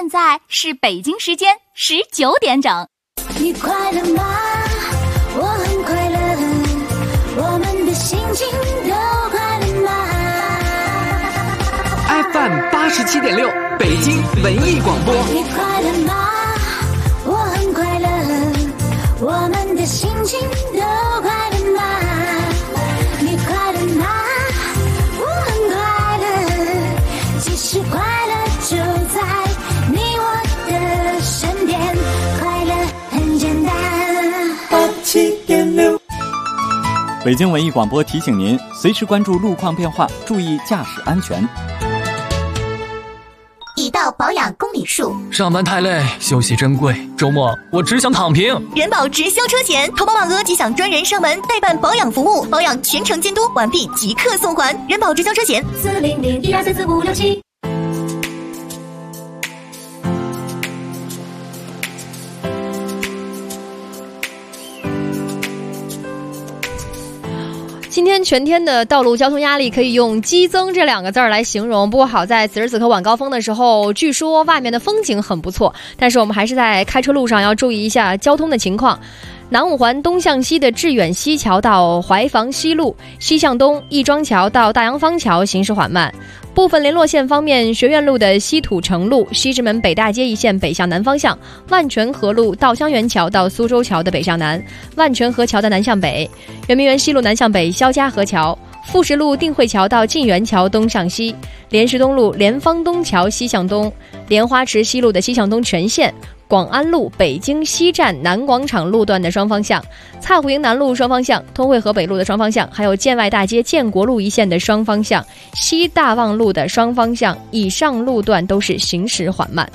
现在是北京时间19点整。 你快乐吗？我很快乐，我们的心情都快乐吗？ FM 87.6北京文艺广播。 你快乐吗？我很快乐，我们的心情都快乐吗？你快乐吗？我很快乐，其实快乐就在你我的身边，快乐很简单。87.6 北京文艺广播提醒您，随时关注路况变化，注意驾驶安全。 已到保养公里数， 上班太累，休息珍贵，周末我只想躺平。 人保直销车险，投保满额即享专人上门代办保养服务，保养全程监督，完毕即刻送还。人保直销车险40012344567。 今天全天的道路交通压力可以用激增这2个字来形容，不过好在此时此刻晚高峰的时候，据说外面的风景很不错，但是我们还是在开车路上要注意一下交通的情况。南五环东向西的致远西桥到怀房西路，西向东亦庄桥到大洋坊桥行驶缓慢。部分联络线方面，学院路的西土城路、西直门北大街一线北向南方向，万泉河路稻香园桥到苏州桥的北向南，万泉河桥的南向北，圆明园西路南向北肖家河桥，富石路定慧桥到晋源桥东向西，莲石东路莲芳东桥西向东，莲花池西路的西向东全线，广安路北京西站南广场路段的双方向，蔡湖营南路双方向，通惠河北路的双方向，还有建外大街建国路一线的双方向，西大望路的双方向，以上路段都是行驶缓慢。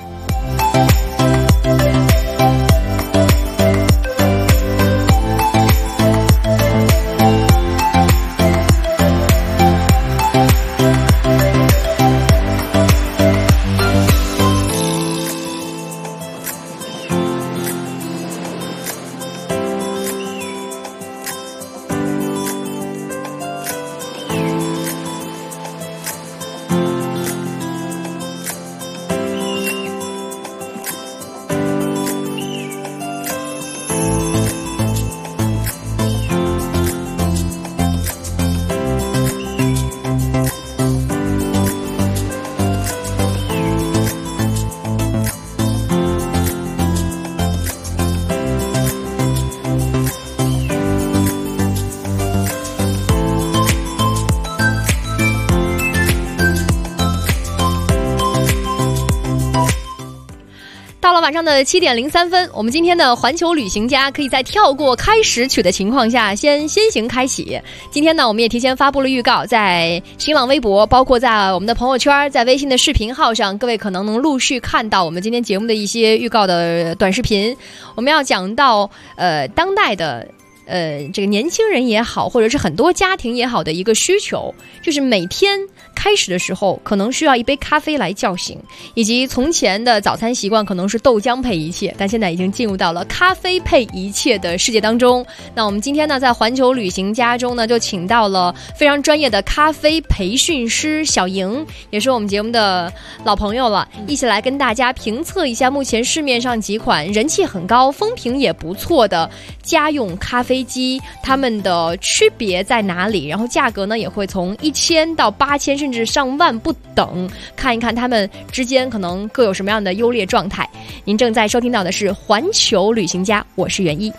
晚上的7点03分，我们今天的环球旅行家可以在跳过开始曲的情况下先行开启。今天呢，我们也提前发布了预告，在新浪微博，包括在我们的朋友圈，在微信的视频号上，各位可能能陆续看到我们今天节目的一些预告的短视频。我们要讲到当代的这个年轻人也好，或者是很多家庭也好的一个需求，就是每天开始的时候可能需要一杯咖啡来叫醒，以及从前的早餐习惯可能是豆浆配一切，但现在已经进入到了咖啡配一切的世界当中。那我们今天呢，在环球旅行家中呢，就请到了非常专业的咖啡培训师小莹，也是我们节目的老朋友了，一起来跟大家评测一下目前市面上几款人气很高、风评也不错的家用咖啡机，它们的区别在哪里，然后价格呢也会从1000到8000甚至上万不等，看一看它们之间可能各有什么样的优劣状态。您正在收听到的是环球旅行家，我是袁一。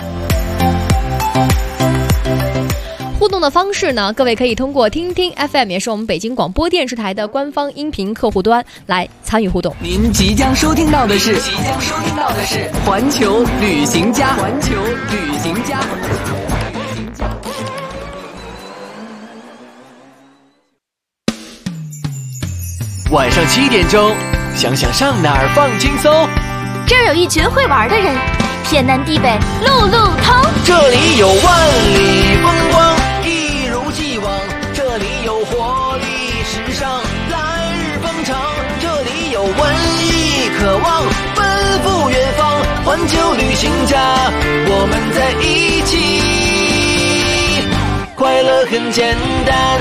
互动的方式呢，各位可以通过听听 FM， 也是我们北京广播电视台的官方音频客户端来参与互动。 您即将收听到的是环球旅行家，环球旅行家。晚上7点钟，想想上哪儿放轻松。 这儿有一群会玩的人，天南地北路路通。 这里有万里风光，一如既往。这里有活力时尚，来日方长。这里有文艺渴望，奔赴远方。环球旅行家，我们在一起，快乐很简单。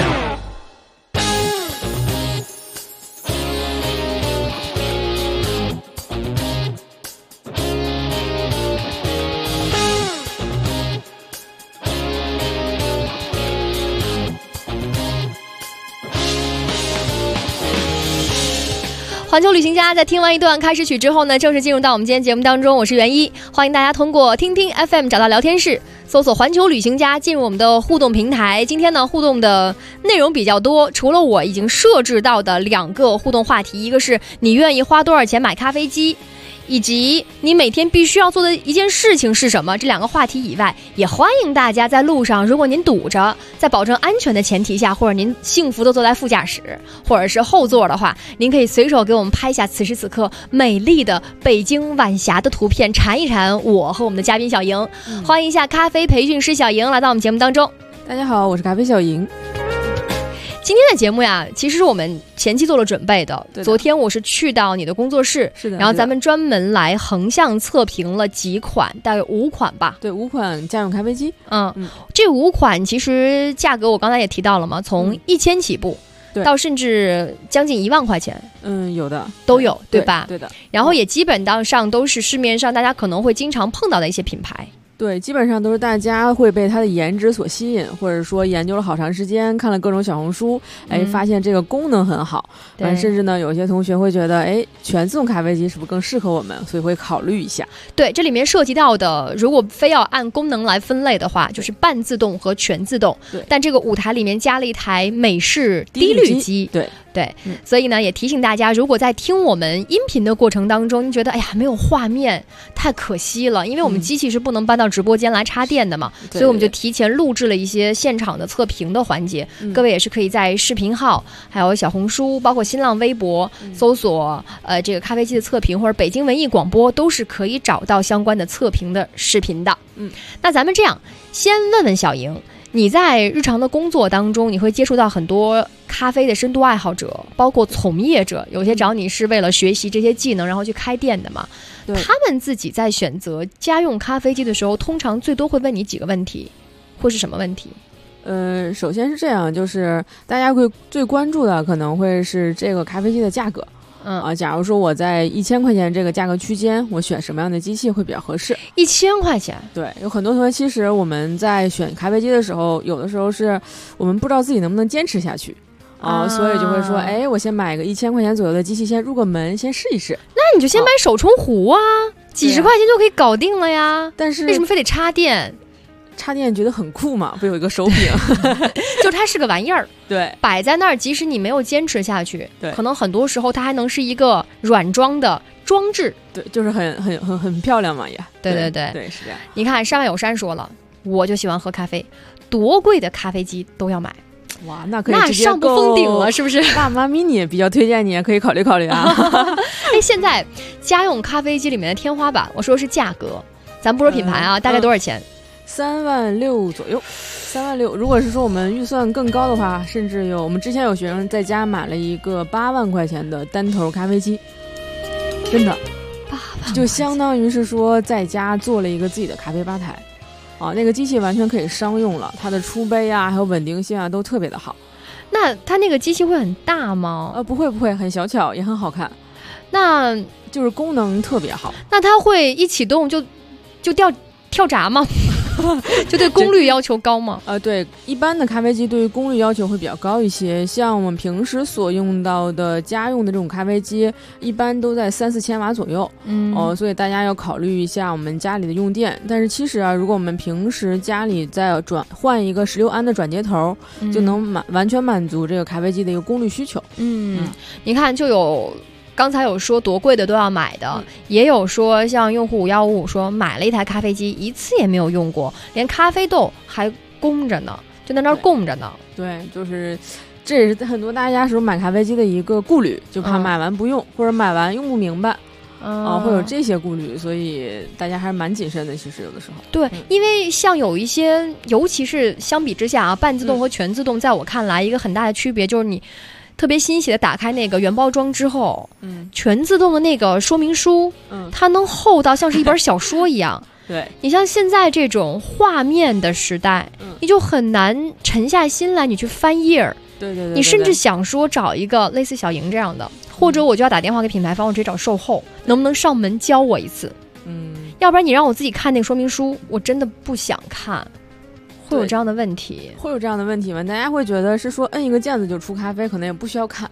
环球旅行家在听完一段开始曲之后呢，正式进入到我们今天节目当中。我是袁一，欢迎大家通过听听 FM 找到聊天室，搜索环球旅行家，进入我们的互动平台。今天呢，互动的内容比较多，除了我已经设置到的2个互动话题，一个是你愿意花多少钱买咖啡机，以及你每天必须要做的一件事情是什么，这2个话题以外，也欢迎大家在路上，如果您堵着，在保证安全的前提下，或者您幸福的坐在副驾驶或者是后座的话，您可以随手给我们拍下此时此刻美丽的北京晚霞的图片，馋一馋我和我们的嘉宾小莹。欢迎一下咖啡培训师小莹来到我们节目当中。 大家好，我是咖啡小莹。 今天的节目呀，其实是我们前期做了准备的。昨天我是去到你的工作室， 是的， 然后咱们专门来横向测评了几款，大概5款吧。 对，5款家用咖啡机。 这5款其实价格我刚才也提到了嘛，从1000起步，到甚至将近1万块钱。 有的都有，对吧？ 对的。 然后也基本上都是市面上大家可能会经常碰到的一些品牌。 对，基本上都是大家会被它的颜值所吸引，或者说研究了好长时间，看了各种小红书，发现这个功能很好，甚至呢，有些同学会觉得，全自动咖啡机是不是更适合我们，所以会考虑一下。对， 这里面涉及到的，如果非要按功能来分类的话，就是半自动和全自动。 对， 但这个舞台里面加了一台美式低滤机。对，所以呢，也提醒大家，如果在听我们音频的过程当中，你觉得没有画面，太可惜了，因为我们机器是不能搬到直播间来插电的嘛，所以我们就提前录制了一些现场的测评的环节。各位也是可以在视频号、还有小红书、包括新浪微博搜索这个咖啡机的测评，或者北京文艺广播，都是可以找到相关的测评的视频的。那咱们这样，先问问小莹。你在日常的工作当中，你会接触到很多咖啡的深度爱好者，包括从业者，有些找你是为了学习这些技能，然后去开店的嘛。他们自己在选择家用咖啡机的时候，通常最多会问你几个问题，会是什么问题？ 首先是这样，就是大家会最关注的可能会是这个咖啡机的价格。假如说我在1000块钱这个价格区间，我选什么样的机器会比较合适 ？1000块钱， 对，有很多同学其实我们在选咖啡机的时候，有的时候是我们不知道自己能不能坚持下去所以就会说，我先买个1000块钱左右的机器，先入个门，先试一试。 那你就先买手冲壶啊，几十块钱就可以搞定了呀。 但是为什么非得插电？ 插电觉得很酷嘛，不有一个手柄就它是个玩意儿， 对， 摆在那儿，即使你没有坚持下去， 对， 可能很多时候它还能是一个软装的装置， 对，就是很漂亮嘛也。 对，是这样。你看山外有山说了，我就喜欢喝咖啡，多贵的咖啡机都要买。 哇，那可以直接上不封顶了，是不是？ 爸妈 mini 比较推荐你，可以考虑考虑啊。 现在家用咖啡机里面的天花板，我说是价格，咱不说品牌啊，大概多少钱 ？3万6左右，3万6。如果是说我们预算更高的话，甚至我们之前有学生在家买了一个8万块钱的单头咖啡机，真的 ，8万， 就相当于是说在家做了一个自己的咖啡吧台，那个机器完全可以商用了，它的出杯啊，还有稳定性啊，都特别的好。 那它那个机器会很大吗？ 不会，很小巧，也很好看。 那就是功能特别好。 那它会一启动就跳闸吗？就对功率要求高吗？ 对，一般的咖啡机对于功率要求会比较高一些，像我们平时所用到的家用的这种咖啡机，一般都在3-4千瓦左右。所以大家要考虑一下我们家里的用电。但是其实如果我们平时家里再换一个16安的转接头，就能完全满足这个咖啡机的一个功率需求。 你看就有。刚才有说多贵的都要买的，也有说像用户515说买了一台咖啡机，一次也没有用过，连咖啡豆还供着呢，就在那儿供着呢。 对，就是这也是很多大家时候买咖啡机的一个顾虑，就怕买完不用，或者买完用不明白。会有这些顾虑，所以大家还是蛮谨慎的。其实有的时候， 对，因为像有一些，尤其是相比之下半自动和全自动，在我看来一个很大的区别就是你。特别欣喜的打开那个原包装之后，全自动的那个说明书，它能厚到像是一本小说一样。 对， 你像现在这种画面的时代，你就很难沉下心来，你去翻页儿。 对， 你甚至想说找一个类似小莹这样的，或者我就要打电话给品牌方，我直接找售后，能不能上门教我一次？要不然你让我自己看那个说明书，我真的不想看。会有这样的问题？ 会有这样的问题吗？大家会觉得是说摁一个键子就出咖啡，可能也不需要看。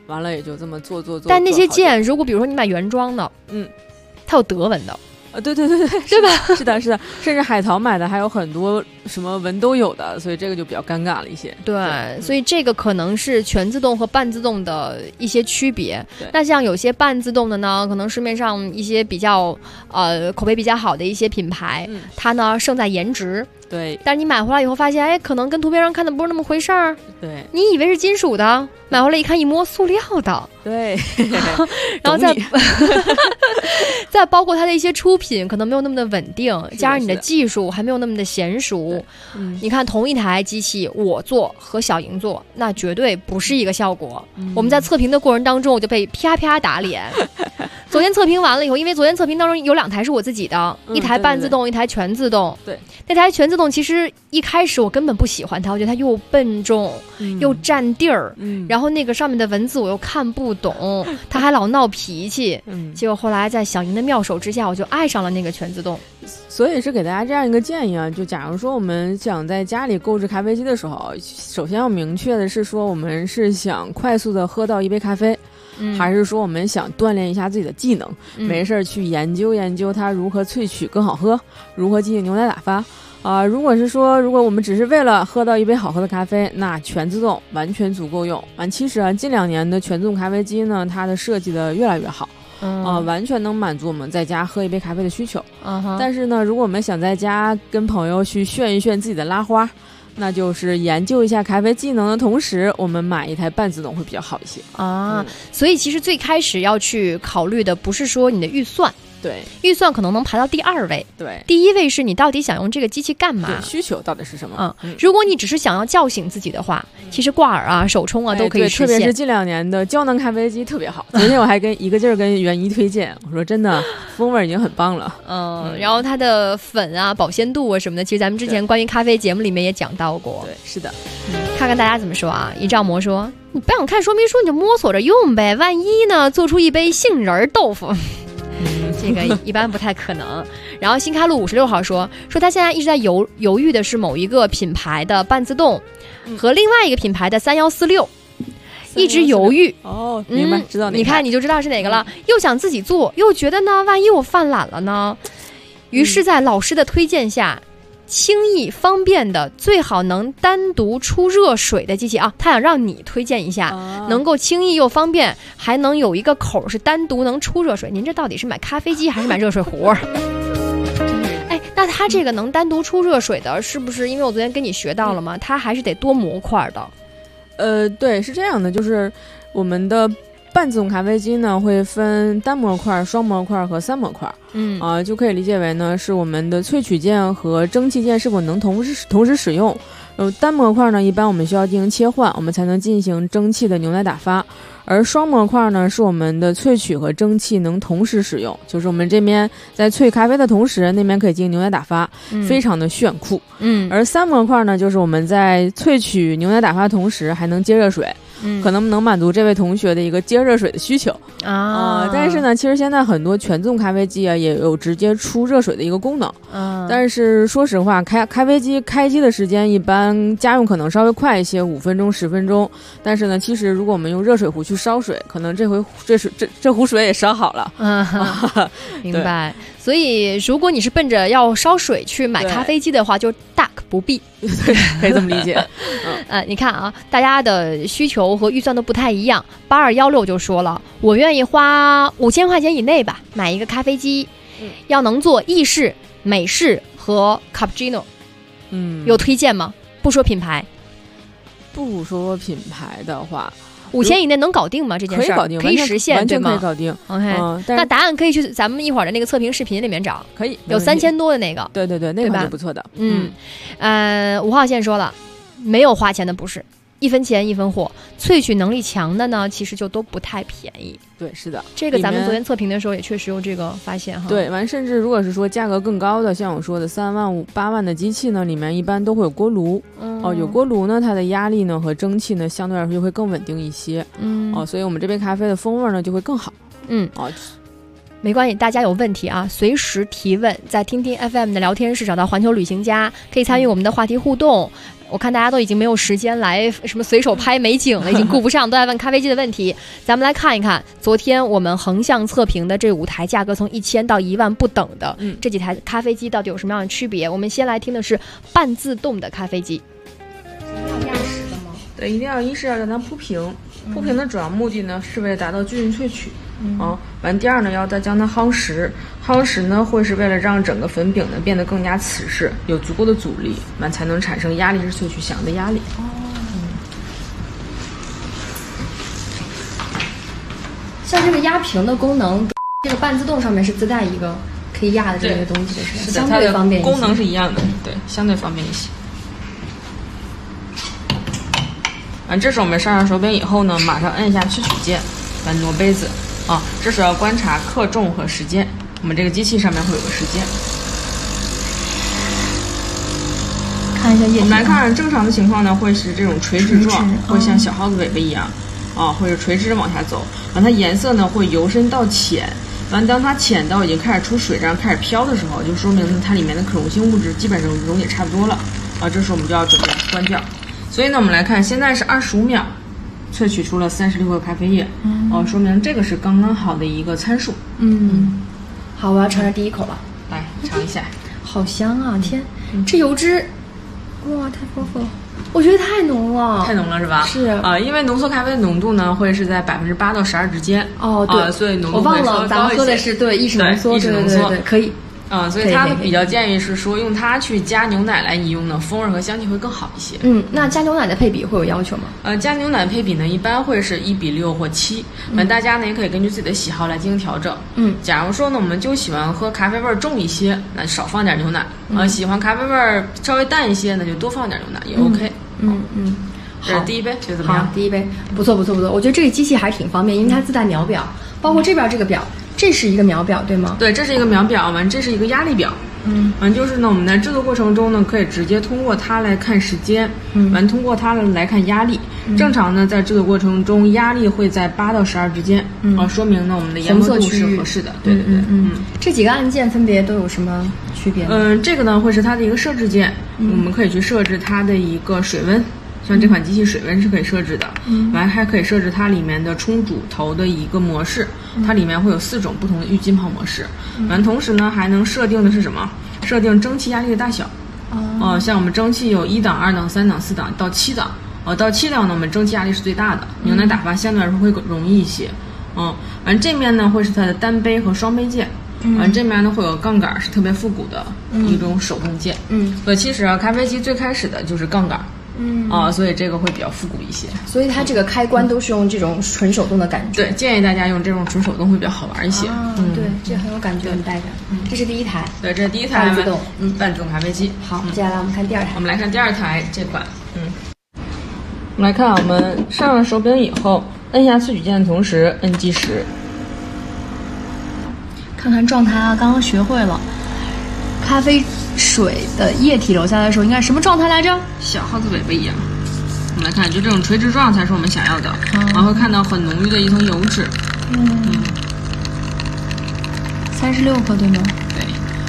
完了也就这么做。 但那些键，如果比如说你买原装的，它有德文的。 对，对吧？是的，甚至海淘买的还有很多什么文都有的，所以这个就比较尴尬了一些。 对，所以这个可能是全自动和半自动的一些区别。那像有些半自动的呢，可能市面上一些比较口碑比较好的一些品牌，它呢胜在颜值。 对， 但是你买回来以后发现，哎，可能跟图片上看的不是那么回事儿。 对， 你以为是金属的，买回来一看一摸，塑料的。 对， 然后再包括它的一些出品可能没有那么的稳定，加上你的技术还没有那么的娴熟。你看同一台机器，我做和小莹做，那绝对不是一个效果。我们在测评的过程当中，我就被啪啪打脸。昨天测评完了以后，因为昨天测评当中有2台是我自己的，一台半自动，一台全自动。 对， 那台全自动其实一开始我根本不喜欢它，我觉得它又笨重，又占地儿，然后那个上面的文字我又看不懂，它还老闹脾气。结果后来在小莹的妙手之下，我就爱上了那个全自动。 所以是给大家这样一个建议啊，就假如说我们想在家里购置咖啡机的时候，首先要明确的是说我们是想快速的喝到一杯咖啡，还是说我们想锻炼一下自己的技能，没事去研究它如何萃取更好喝，如何进行牛奶打发如果我们只是为了喝到一杯好喝的咖啡，那全自动完全足够用。其实近2年的全自动咖啡机呢，它的设计的越来越好。完全能满足我们在家喝一杯咖啡的需求。但是呢，如果我们想在家跟朋友去炫一炫自己的拉花，那就是研究一下咖啡技能的同时，我们买一台半自动会比较好一些所以其实最开始要去考虑的不是说你的预算。 对， 预算可能能排到第2位。 对， 第1位是你到底想用这个机器干嘛？ 需求到底是什么？ 如果你只是想要叫醒自己的话，其实挂耳手冲都可以实现。 特别是近2年的胶囊咖啡机特别好。昨天我还一个劲儿跟袁一推荐，我说真的，风味已经很棒了。 然后它的粉保鲜度什么的，其实咱们之前关于咖啡节目里面也讲到过。 对，是的。 看看大家怎么说啊？一兆魔说，你不想看说明书你就摸索着用呗，万一呢做出一杯杏仁豆腐。这个一般不太可能。然后新开路56号说他现在一直在犹豫的是某一个品牌的半自动和另外一个品牌的3146，一直犹豫。 明白，知道哪个。 你看你就知道是哪个了。又想自己做，又觉得呢，万一我犯懒了呢？于是在老师的推荐下，轻易方便的最好能单独出热水的机器他想让你推荐一下能够轻易又方便还能有一个口是单独能出热水。您这到底是买咖啡机还是买热水壶？那它这个能单独出热水的，是不是因为我昨天跟你学到了吗？它还是得多模块的？ 对，是这样的，就是我们的半自动咖啡机呢会分单模块、双模块和3模块。就可以理解为呢是我们的萃取键和蒸汽键是否能同时使用。单模块呢一般我们需要进行切换，我们才能进行蒸汽的牛奶打发。而双模块呢是我们的萃取和蒸汽能同时使用，就是我们这边在萃咖啡的同时，那边可以进行牛奶打发，非常的炫酷。而3模块呢就是我们在萃取牛奶打发的同时还能接热水，可能能满足这位同学的一个接热水的需求但是呢其实现在很多全自动咖啡机也有直接出热水的一个功能。但是说实话，咖啡机开机的时间一般家用可能稍微快一些，5分钟10分钟。但是呢其实如果我们用热水壶去烧水，可能这壶水也烧好了。 明白。所以如果你是奔着要烧水去买咖啡机的话，就大可不必。 对，可以这么理解。 你看大家的需求和预算都不太一样。8216就说了，我愿意花5000块钱以内吧，买一个咖啡机，要能做意式、美式和 cappuccino。有推荐吗？不说品牌的话 ，5000以内能搞定吗？这件事可以搞定， 可以实现， 完全对吗？ 可以搞定。 OK，那答案可以去咱们一会儿的那个测评视频里面找， 可以有3000多的那个。 对，那个就不错的。 5号线说了，没有花钱的不是，一分钱一分货，萃取能力强的呢，其实就都不太便宜。 对，是的， 这个咱们昨天测评的时候也确实有这个发现哈。 对，甚至如果是说价格更高的，像我说的3万5、8万的机器呢，里面一般都会有锅炉。有锅炉呢，它的压力呢和蒸汽呢相对来说就会更稳定一些。所以我们这杯咖啡的风味呢就会更好。 没关系，大家有问题啊，随时提问，在听听 FM 的聊天室找到环球旅行家，可以参与我们的话题互动。我看大家都已经没有时间来什么随手拍美景了，已经顾不上，都在问咖啡机的问题。咱们来看一看，昨天我们横向测评的这5台价格从1000到1万不等的，这几台咖啡机到底有什么样的区别？我们先来听的是半自动的咖啡机。 要压实的吗？对，一定要是要让它铺平。铺平的主要目的呢，是为了达到均匀萃取。完第二呢，要再将它夯实。夯实呢，会是为了让整个粉饼呢变得更加瓷实，有足够的阻力，完才能产生压力式萃取想要的压力。 像这个压平的功能，这个半自动上面是自带一个可以压的这么一个东西的，是相对方便一些。 功能是一样的，对，相对方便一些。完，这是我们上手柄以后呢，马上摁一下萃取键，来挪杯子。这时候要观察克重和时间，我们这个机器上面会有个时间。 看一下液体。 我们来看正常的情况呢，会是这种垂直状，会像小耗子尾巴一样，会是垂直往下走。完，它颜色呢会由深到浅。完，当它浅到已经开始出水，这样开始飘的时候，就说明它里面的可溶性物质基本上溶也差不多了。这时候我们就要准备关掉。所以呢，我们来看，现在是25秒。萃取出了36克咖啡液，说明这个是刚刚好的一个参数。 好，我要尝尝第一口了， 来尝一下， 好香啊！天，这油脂，哇，太丰富了，我觉得太浓了， 太浓了是吧？ 是因为浓缩咖啡的浓度呢会是在8%到12%之间。 对， 所以浓度我忘了，咱们喝的是意式浓缩，对，可以。 所以它比较建议是说用它去加牛奶来饮用呢，风味和香气会更好一些。 那加牛奶的配比会有要求吗？ 加牛奶配比呢一般会是1:6或7，大家呢也可以根据自己的喜好来进行调整。假如说呢我们就喜欢喝咖啡味重一些，那少放点牛奶。喜欢咖啡味稍微淡一些，那就多放点牛奶也 OK。好，第一杯觉得怎么样？ 好，第一杯不错。我觉得这个机器还挺方便，因为它自带秒表，包括这边这个表。这是一个秒表对吗？ 对，这是一个秒表，完这是一个压力表。完就是呢，我们在制作过程中呢，可以直接通过它来看时间，完通过它来看压力。正常呢，在制作过程中，压力会在8到12之间，说明呢我们的研磨度是合适的。对。 这几个按键分别都有什么区别？ 这个呢会是它的一个设置键，我们可以去设置它的一个水温。像这款机器水温是可以设置的，完还可以设置它里面的冲煮头的一个模式，它里面会有4种不同的预浸泡模式，完同时呢还能设定的是什么？设定蒸汽压力的大小，像我们蒸汽有1档、2档、3档、4档到7档，到7档呢我们蒸汽压力是最大的，牛奶打发相对来说会更容易一些，完这面呢会是它的单杯和双杯键。完这面呢会有杠杆，是特别复古的一种手动键。所以其实咖啡机最开始的就是杠杆。所以这个会比较复古一些， 所以它这个开关都是用这种纯手动的感觉。 对，建议大家用这种纯手动会比较好玩一些。 对，这很有感觉，很带感。这是第一台， 对，这是第一台半自动咖啡机。 好，接下来我们看第二台。 我们来看第二台这款，我们来看我们上了手柄以后，摁下萃取键的同时摁计时， 看看状态啊，刚刚学会了。咖啡水的液体流下来的时候应该什么状态来着？ 小耗子尾巴一样。我们来看，就这种垂直状才是我们想要的，然后会看到很浓郁的一层油脂。 36克对吗？ 对。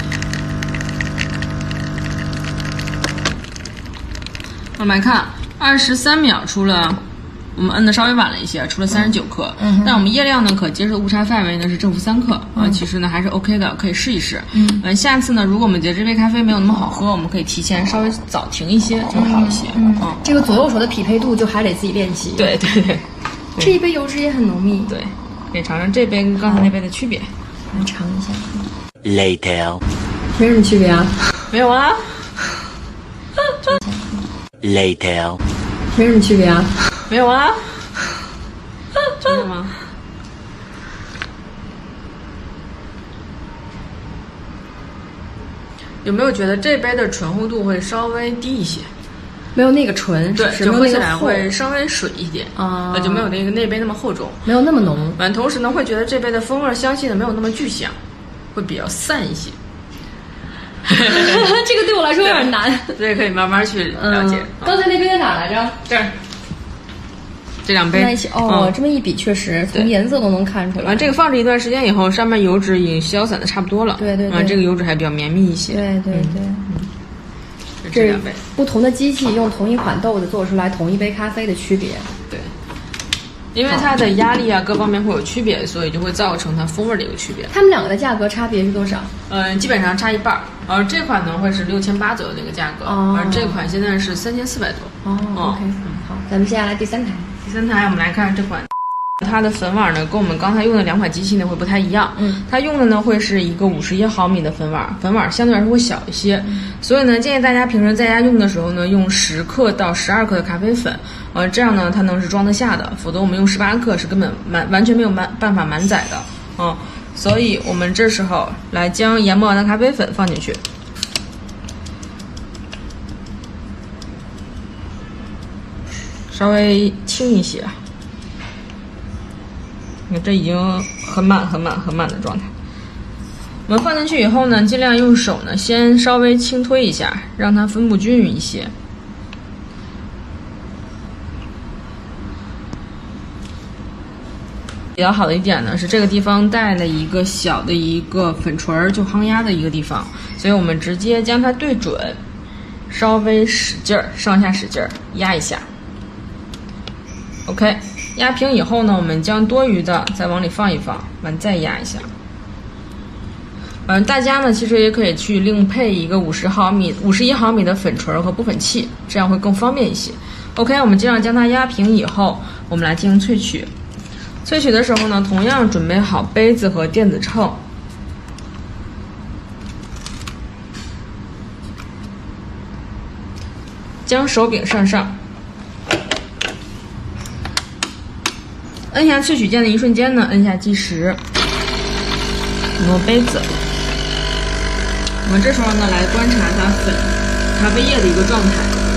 我们来看，23秒出了。我们摁的稍微晚了一些，出了39克，但我们液量呢可接受误差范围呢是正负3克其实呢还是 OK 的，可以试一试。下次呢，如果我们觉得这杯咖啡没有那么好喝，我们可以提前稍微早停一些，就会好一些。 这个左右手的匹配度就还得自己练习。 对。 这一杯油脂也很浓密。 对，可以尝尝这杯跟刚才那杯的区别。 来尝一下。 Later。 没什么区别啊。 没有啊。 Later。 没什么区别啊。 没有啊，真的吗？有没有觉得这杯的醇厚度会稍微低一些？ 没有那个醇， 对，就喝起来会稍微水一点就没有那杯那么厚重， 没有那么浓。 完，同时呢，会觉得这杯的风味香气呢没有那么具象，会比较散一些。 这个对我来说有点难， 所以可以慢慢去了解。 刚才那杯在哪来着？ 这儿。 这两杯在一起这么一比，确实从颜色都能看出来。 完这个放置一段时间以后，上面油脂已经消散的差不多了。 对对对， 这个油脂还比较绵密一些。 对对对。 这两杯不同的机器用同一款豆子做出来同一杯咖啡的区别。 对。因为它的压力啊各方面会有区别，所以就会造成它风味的一个区别。 它们两个的价格差别是多少？ 基本上差一半。这款呢会是6800左右的一个价格，而这款现在是3400多。 OK，好，咱们接下来第三台。 第三台我们来看这款，它的粉碗呢跟我们刚才用的两款机器呢会不太一样。它用的呢会是一个51毫米的粉碗，粉碗相对来说会小一些，所以呢建议大家平时在家用的时候呢用10克到12克的咖啡粉。这样呢它能是装得下的，否则我们用18克是根本完全没有办法满载的。所以我们这时候来将研磨完的咖啡粉放进去，稍微轻一些。你看这已经很满的状态。我们放进去以后呢，尽量用手呢先稍微轻推一下，让它分布均匀一些。比较好的一点呢是这个地方带了一个小的一个粉锤，就夯压的一个地方，所以我们直接将它对准，稍微使劲儿，上下使劲儿压一下。OK， 压平以后呢，我们将多余的再往里放一放，完再压一下。大家呢其实也可以去另配一个51毫米的粉锤和拨粉器，这样会更方便一些。OK， 我们这样将它压平以后，我们来进行萃取。萃取的时候呢，同样准备好杯子和电子秤。将手柄上，摁下萃取键的一瞬间呢，摁下计时，挪杯子。我们这时候呢，来观察它粉咖啡液的一个状态。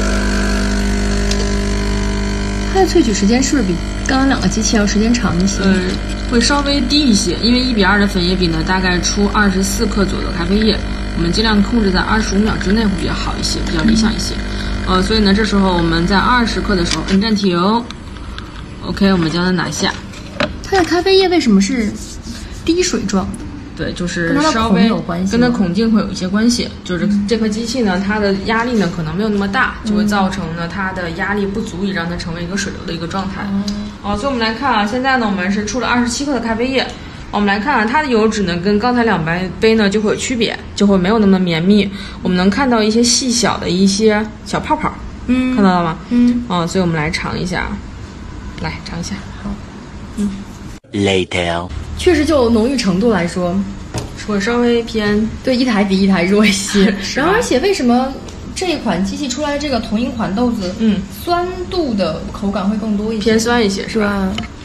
它的萃取时间是不是比刚刚两个机器要时间长一些？ 会稍微低一些，因为1:2的粉液比呢，大概出24克左右的咖啡液，我们尽量控制在25秒之内会比较好一些，比较理想一些。所以呢，这时候我们在20克的时候摁暂停。OK， 我们将它拿下。 它的咖啡液为什么是滴水状的？ 对，就是稍微跟它孔径会有一些关系。就是这颗机器呢，它的压力呢可能没有那么大，就会造成呢它的压力不足以让它成为一个水流的一个状态。所以我们来看啊，现在呢我们是出了27克的咖啡液。我们来看啊，它的油脂呢跟刚才两杯呢就会有区别，就会没有那么绵密。我们能看到一些细小的一些小泡泡，看到了吗？所以我们来尝一下，来尝一下。好 ，Later。 确实，就浓郁程度来说， 会稍微偏对一台比一台弱一些。然后，而且为什么这一款机器出来这个同一款豆子，酸度的口感会更多一些， 偏酸一些，是吧？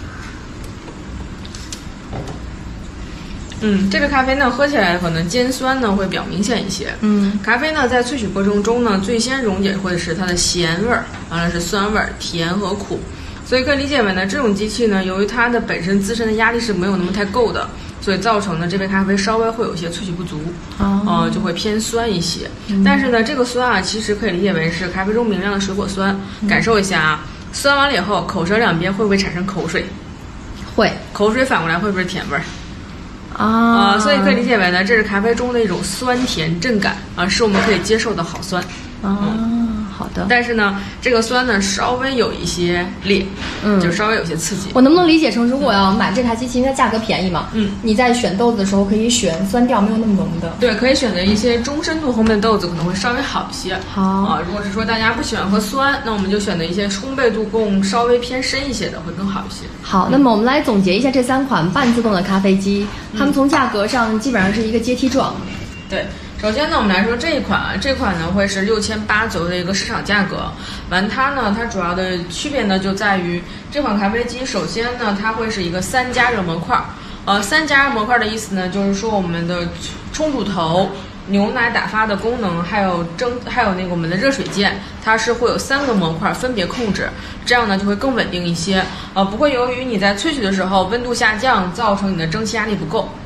这个咖啡呢，喝起来可能尖酸呢会比较明显一些。咖啡呢在萃取过程中呢，最先溶解会是它的咸味儿，完了是酸味儿、甜和苦。所以可以理解为呢，这种机器呢，由于它的本身自身的压力是没有那么太够的，所以造成呢这杯咖啡稍微会有一些萃取不足，就会偏酸一些。但是呢，这个酸啊，其实可以理解为是咖啡中明亮的水果酸。感受一下啊，酸完了以后，口舌两边会不会产生口水？ 会。口水反过来会不会是甜味儿？所以可以理解为呢，这是咖啡中的一种酸甜正感是我们可以接受的好酸。 好的。 但是呢，这个酸呢稍微有一些烈，就稍微有些刺激。 我能不能理解成，如果要买这台机器，因为它价格便宜嘛，你在选豆子的时候可以选酸调没有那么浓的。 对，可以选择一些中深度烘焙的豆子，可能会稍微好一些。 好如果是说大家不喜欢喝酸，那我们就选择一些烘焙度更稍微偏深一些的，会更好一些。 好，那么我们来总结一下这3款半自动的咖啡机，它们从价格上基本上是一个阶梯状。 对。首先呢，我们来说这款呢会是6800左右的一个市场价格。完它主要的区别呢就在于这款咖啡机，首先呢它会是一个3加热模块。3加热模块的意思呢，就是说我们的冲煮头、牛奶打发的功能，还有那个我们的热水键，它是会有3个模块分别控制，这样呢就会更稳定一些。不会由于你在萃取的时候温度下降，造成你的蒸汽压力不够。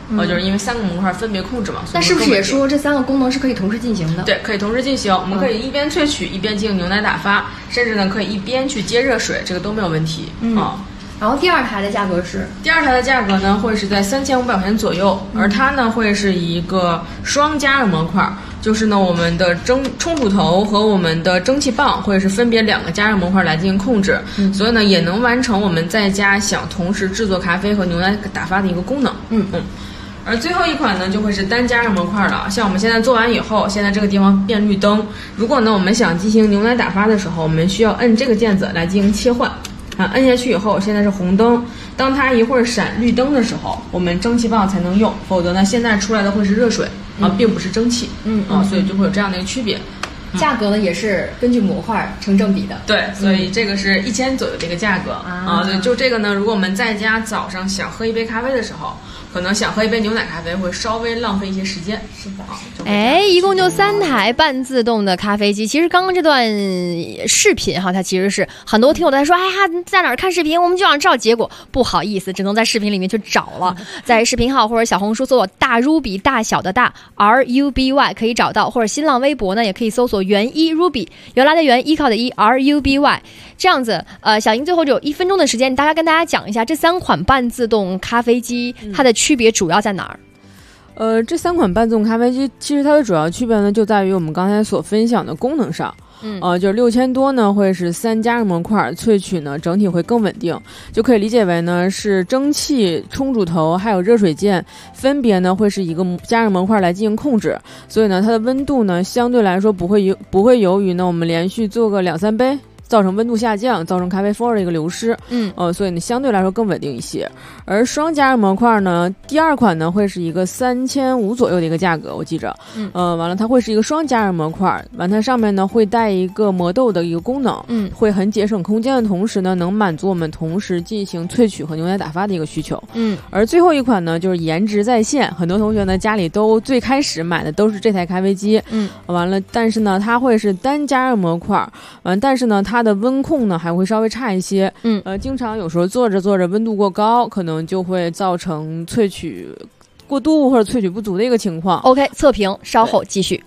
就是因为3个模块分别控制嘛。 那是不是也说这3个功能是可以同时进行的？ 对，可以同时进行。我们可以一边萃取一边进行牛奶打发，甚至呢可以一边去接热水，这个都没有问题。 然后第2台的价格是？ 第2台的价格呢会是在3500块钱左右，而它呢会是一个双加热模块，就是呢我们的冲煮头和我们的蒸汽棒会是分别2个加热模块来进行控制，所以呢也能完成我们在家想同时制作咖啡和牛奶打发的一个功能。而最后一款呢就会是单加热模块了，像我们现在做完以后，现在这个地方变绿灯，如果呢我们想进行牛奶打发的时候，我们需要摁这个键子来进行切换。摁下去以后，现在是红灯，当它一会儿闪绿灯的时候，我们蒸汽棒才能用，否则呢现在出来的会是热水并不是蒸汽。所以就会有这样的一个区别。 价格呢也是根据模块成正比的。 对，所以这个是1000左右的一个价格对，就这个呢，如果我们在家早上想喝一杯咖啡的时候，可能想喝一杯牛奶咖啡会稍微浪费一些时间。是的。 一共就3台半自动的咖啡机。其实刚刚这段视频哈，它其实是很多听友在说，在哪儿看视频，我们就想知道结果。不好意思，只能在视频里面去找了，在视频号或者小红书搜索大 Ruby 大小的大 RUBY 可以找到，或者新浪微博呢也可以搜索原一 Ruby 原来的原依靠的依 RUBY 这样子。小英最后就有1分钟的时间，大概跟大家讲一下这3款半自动咖啡机它的区别主要在哪儿？ 这3款半自动咖啡机其实它的主要区别呢就在于我们刚才所分享的功能上。就是6000多呢会是3加热模块，萃取呢整体会更稳定，就可以理解为呢是蒸汽、冲煮头还有热水键分别呢会是一个加热模块来进行控制，所以呢它的温度呢相对来说不会由于呢我们连续做个2-3杯造成温度下降，造成咖啡风味的一个流失。所以呢相对来说更稳定一些。而双加热模块呢，第2款呢会是一个3500左右的一个价格，我记着。完了它会是一个双加热模块，完它上面呢会带一个磨豆的一个功能，会很节省空间的同时呢，能满足我们同时进行萃取和牛奶打发的一个需求。而最后一款呢就是颜值在线，很多同学呢家里都最开始买的都是这台咖啡机。完了，但是呢它会是单加热模块，但是呢它的温控呢还会稍微差一些。经常有时候做着温度过高，可能就会造成萃取过度或者萃取不足的一个情况。 OK， 测评稍后继续。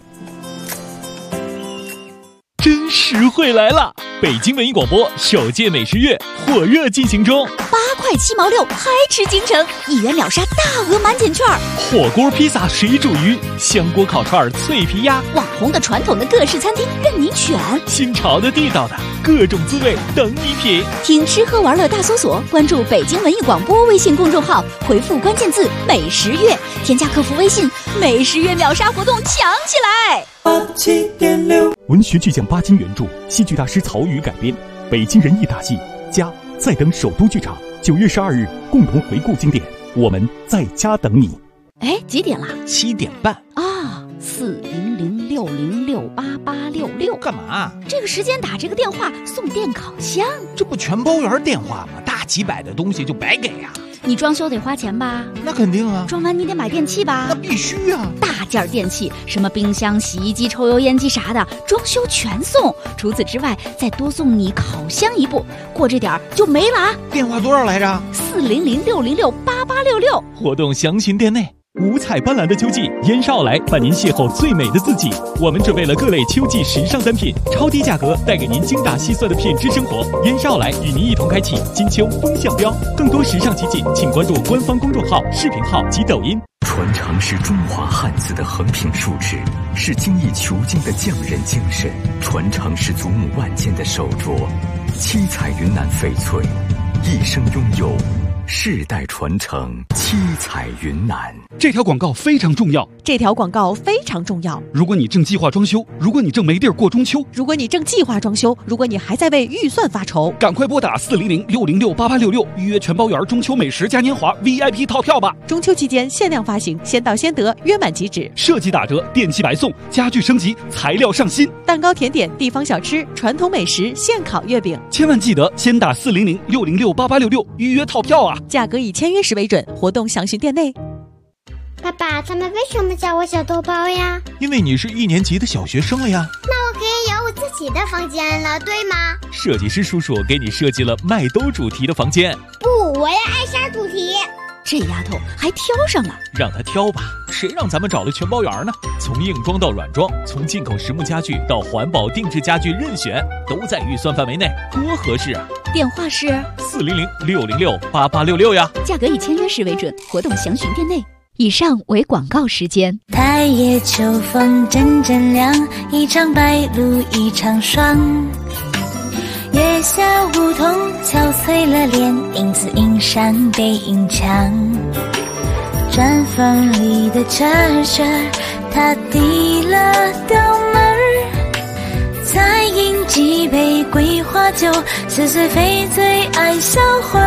真实惠来了！北京文艺广播首届美食月火热进行中 ，8块7毛6，嗨吃京城，1元秒杀大额满减券， 火锅、披萨、水煮鱼、香锅、烤串、脆皮鸭， 网红的、传统的各式餐厅任你选， 新潮的、地道的，各种滋味等你品。 听吃喝玩乐大搜索，关注北京文艺广播微信公众号，回复关键字“美食月”，添加客服微信，美食月秒杀活动抢起来！87.6 文学巨匠巴金原著，戏剧大师曹禺改编，北京人艺大戏《家》在等首都剧场9月12日共同回顾经典，我们在家等你。 几点了 ？7点半啊！40060688866， 干嘛？ 这个时间打这个电话送电烤箱， 这不全包圆电话吗？大几百的东西就白给呀！ 你装修得花钱吧？ 那肯定啊！ 装完你得买电器吧？ 那必须啊！ 大件电器，什么冰箱、洗衣机、抽油烟机啥的，装修全送。除此之外，再多送你烤箱一部，过这点就没了啊！ 电话多少来着 ？40060688866。 活动详询店内。五彩斑斓的秋季，燕莎奥莱伴您邂逅最美的自己。我们准备了各类秋季时尚单品，超低价格带给您精打细算的品质生活。燕莎奥莱与您一同开启金秋风向标，更多时尚奇迹，请关注官方公众号、视频号及抖音。 传承是中华汉字的横平竖直，是精益求精的匠人精神；传承是祖母万千的手镯，七彩云南翡翠，一生拥有，世代传承，七彩云南。 这条广告非常重要。 这条广告非常重要。 如果你正计划装修，如果你正没地儿过中秋， 如果你正计划装修，如果你还在为预算发愁， 赶快拨打40060688866预约全包圆中秋美食嘉年华 VIP 套票吧！ 中秋期间限量发行，先到先得，约满即止。 设计打折，电器白送，家具升级，材料上新， 蛋糕、甜点、地方小吃、传统美食、现烤月饼。 千万记得先打40060688866预约套票啊！ 价格以签约时为准，活动详询店内。 爸爸，他们为什么叫我小豆包呀？ 因为你是1年级的小学生了呀。 那我可以有我自己的房间了，对吗？ 设计师叔叔给你设计了麦兜主题的房间。 不，我要艾莎主题。 这丫头还挑上了。 让她挑吧，谁让咱们找了全包圆呢？从硬装到软装，从进口实木家具到环保定制家具，任选，都在预算范围内，多合适啊！ 电话是 400-606-8866呀。 价格以签约时为准，活动详询店内。以上为广告时间。 太夜秋风阵阵凉，一场白露一场霜。月下梧桐憔悴了脸，影子映上背影墙。砖缝里的车车，他递了刀门，再饮几杯桂花酒，似是非醉爱销魂。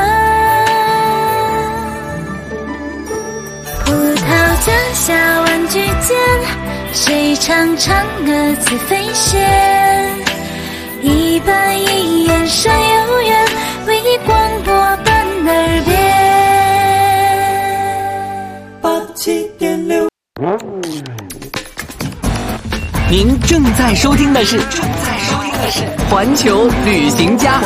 葡萄架下玩具间，谁唱嫦娥自飞仙？一板一眼山有缘，为你广播伴耳边。87.6。 您正在收听的是环球旅行家。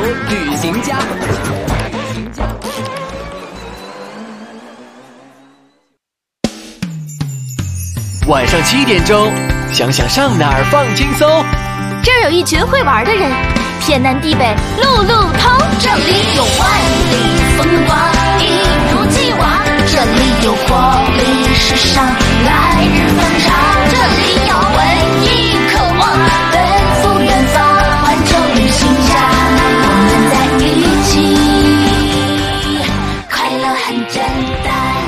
晚上7点钟，想想上哪儿放轻松。 这儿有一群会玩的人，天南地北路路通。这里有万里风光，一如既往。这里有活力时尚，来日方长。这里有文艺渴望，奔赴远方。环球旅行家，我们在一起，快乐很简单。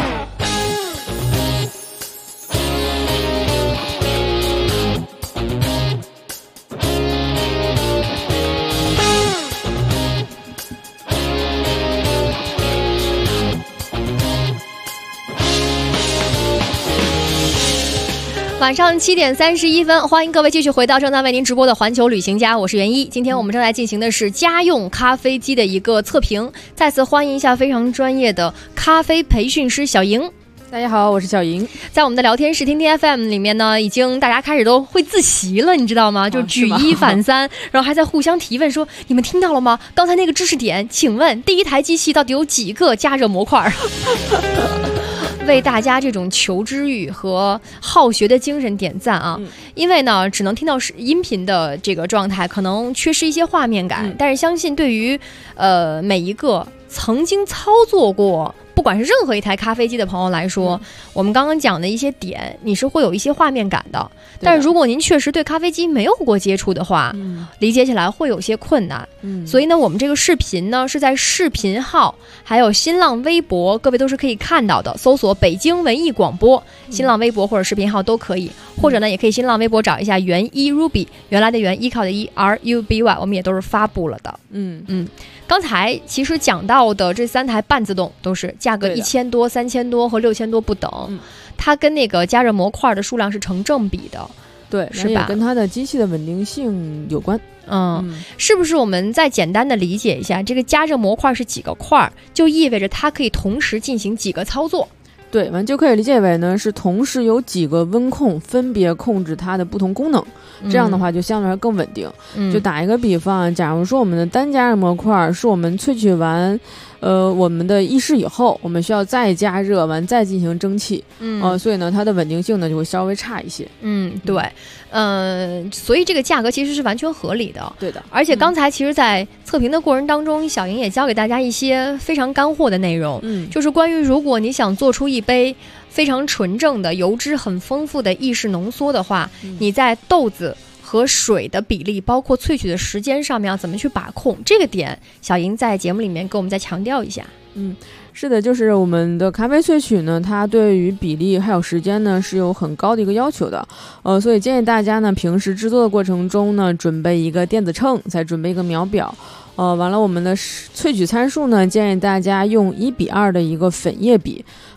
晚上7点31分，欢迎各位继续回到正在为您直播的环球旅行家，我是袁一。今天我们正在进行的是家用咖啡机的一个测评，再次欢迎一下非常专业的咖啡培训师小莹。 大家好，我是小莹。 在我们的聊天室听听 FM 里面呢，已经大家开始都会自习了，你知道吗？就举一反三，然后还在互相提问说，你们听到了吗？刚才那个知识点，请问第一台机器到底有几个加热模块？为大家这种求知欲和好学的精神点赞啊！因为呢，只能听到音频的这个状态，可能缺失一些画面感。但是相信对于每一个曾经操作过不管是任何一台咖啡机的朋友来说，我们刚刚讲的一些点，你是会有一些画面感的。但是如果您确实对咖啡机没有过接触的话，理解起来会有些困难。所以呢，我们这个视频呢是在视频号还有新浪微博，各位都是可以看到的，搜索北京文艺广播，新浪微博或者视频号都可以，或者呢也可以新浪微博找一下袁一 Ruby， 原来的袁，依靠的依 RUBY， 我们也都是发布了的。刚才其实讲到的这3台半自动都是价格1000多、3000多和6000多不等，它跟那个加热模块的数量是成正比的， 对， 是吧？ 也跟它的机器的稳定性有关。 是不是我们再简单的理解一下，这个加热模块是几个块，就意味着它可以同时进行几个操作？ 对，完就可以理解为呢是同时有几个温控分别控制它的不同功能，这样的话就相对来更稳定。就打一个比方，假如说我们的单加热模块是我们萃取完我们的意式以后，我们需要再加热完再进行蒸汽，所以呢它的稳定性呢就会稍微差一些。 对，所以这个价格其实是完全合理的。 对的， 而且刚才其实在测评的过程当中，小莹也教给大家一些非常干货的内容，就是关于如果你想做出一杯非常纯正的油脂很丰富的意式浓缩的话，你在豆子和水的比例包括萃取的时间上面要怎么去把控，这个点小莹在节目里面给我们再强调一下。 是的，就是我们的咖啡萃取呢，它对于比例还有时间呢是有很高的一个要求的，所以建议大家呢平时制作的过程中呢，准备一个电子秤，再准备一个秒表。完了我们的萃取参数呢，建议大家用1:2的一个粉液比，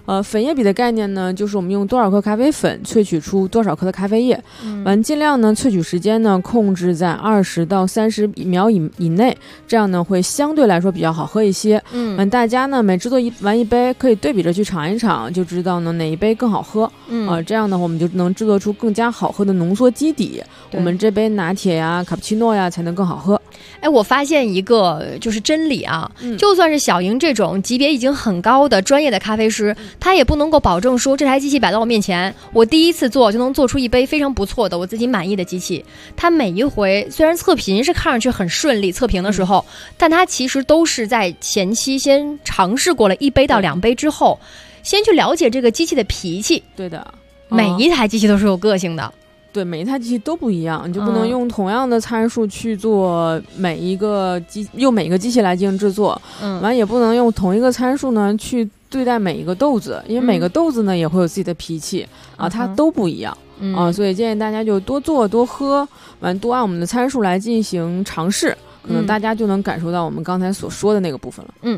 粉叶比的概念呢，就是我们用多少克咖啡粉萃取出多少克的咖啡液，完尽量呢萃取时间呢控制在20到30秒以内，这样呢会相对来说比较好喝一些。大家呢每制作完一杯，可以对比着去尝一尝，就知道呢哪一杯更好喝。这样呢我们就能制作出更加好喝的浓缩基底，我们这杯拿铁呀、卡布奇诺呀才能更好喝。 我发现一个就是真理啊，就算是小莹这种级别已经很高的专业的咖啡师，他也不能够保证说这台机器摆到我面前，我第一次做就能做出一杯非常不错的我自己满意的机器。他每一回虽然测评是看上去很顺利，测评的时候，但他其实都是在前期先尝试过了1杯到2杯之后，先去了解这个机器的脾气。 对的， 每一台机器都是有个性的。 对，每一台机器都不一样，你就不能用同样的参数去做用每一个机器来进行制作，完也不能用同一个参数呢去对待每一个豆子，因为每个豆子呢也会有自己的脾气啊，它都不一样啊，所以建议大家就多做多喝，完多按我们的参数来进行尝试，可能大家就能感受到我们刚才所说的那个部分了。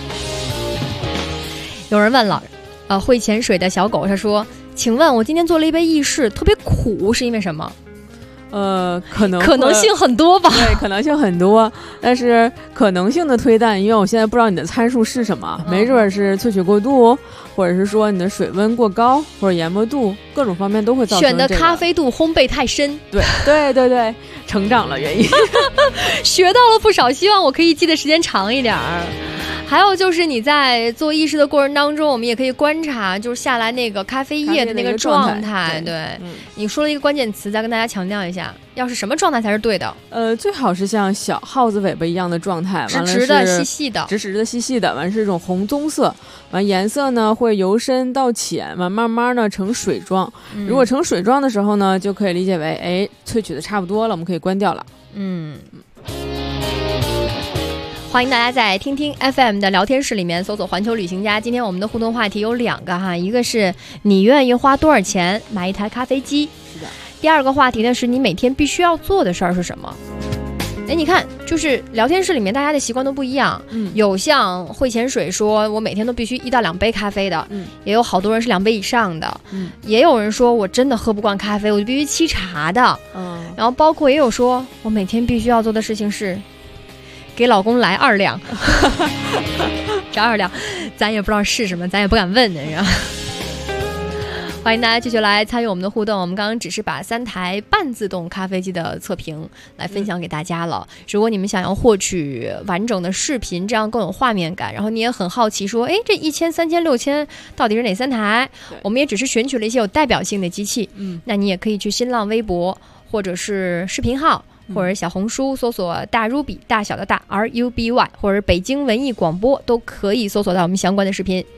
有人问了，会潜水的小狗他说，请问我今天做了一杯意式，特别苦，是因为什么？ 可能性很多吧。 对，可能性很多，但是可能性的推断，因为我现在不知道你的参数是什么，没准是萃取过度，或者是说你的水温过高，或者研磨度，各种方面都会造成选的咖啡度烘焙太深。 对，成长了原因。 学到了不少，希望我可以记得时间长一点儿。还有就是你在做意式的过程当中，我们也可以观察就是下来那个咖啡液的那个状态。对，你说了一个关键词，再跟大家强调一下，要是什么状态才是对的？ 最好是像小耗子尾巴一样的状态， 直直的、细细的， 细细的，完是一种红棕色，完颜色呢会由深到浅，完慢慢呢呈水状。如果呈水状的时候呢，就可以理解为萃取的差不多了，我们可以关掉了。 欢迎大家在听听 FM 的聊天室里面搜索环球旅行家。今天我们的互动话题有2个哈，一个是你愿意花多少钱买一台咖啡机， 是的。 第2个话题呢是你每天必须要做的事儿是什么。你看就是聊天室里面大家的习惯都不一样，有像会潜水说我每天都必须1到2杯咖啡的，也有好多人是2杯以上的，也有人说我真的喝不惯咖啡，我就必须沏茶的，然后包括也有说我每天必须要做的事情是给老公来2两。这2两咱也不知道是什么，咱也不敢问的。欢迎大家继续来参与我们的互动。我们刚刚只是把3台半自动咖啡机的测评来分享给大家了。如果你们想要获取完整的视频，这样更有画面感，然后你也很好奇说这1000、3000、6000到底是哪3台，我们也只是选取了一些有代表性的机器，那你也可以去新浪微博或者是视频号或者小红书搜索大 Ruby 大小的大 RUBY， 或者北京文艺广播，都可以搜索到我们相关的视频。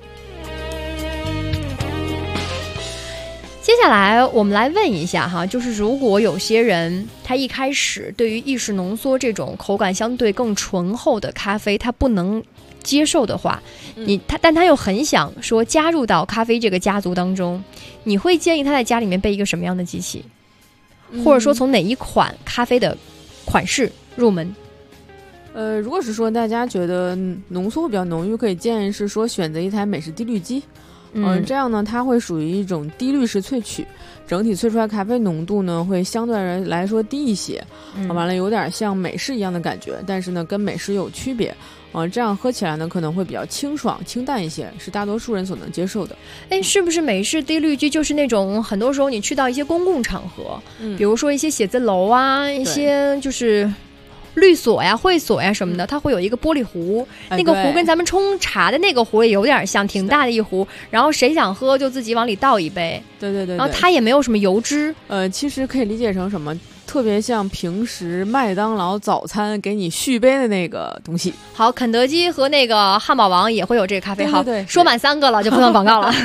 接下来我们来问一下哈，就是如果有些人他一开始对于意式浓缩这种口感相对更醇厚的咖啡他不能接受的话，但他又很想说加入到咖啡这个家族当中，你会建议他在家里面备一个什么样的机器？或者说从哪一款咖啡的款式入门？ 如果是说大家觉得浓缩比较浓郁，可以建议是说选择一台美式滴滤机。这样呢它会属于一种低滤式萃取，整体萃出来咖啡浓度呢会相对来说低一些，完了有点像美式一样的感觉，但是呢跟美式有区别。这样喝起来呢可能会比较清爽清淡一些，是大多数人所能接受的。 是不是美式滴滤机就是那种很多时候你去到一些公共场合，比如说一些写字楼啊，一些就是律所呀、会所呀什么的，它会有一个玻璃壶，那个壶跟咱们冲茶的那个壶也有点像，挺大的一壶，然后谁想喝就自己往里倒一杯。 对， 然后它也没有什么油脂。 其实可以理解成什么？特别像平时麦当劳早餐给你续杯的那个东西。 好，肯德基和那个汉堡王也会有这个咖啡。好， 对， 说满3个了就不算广告了。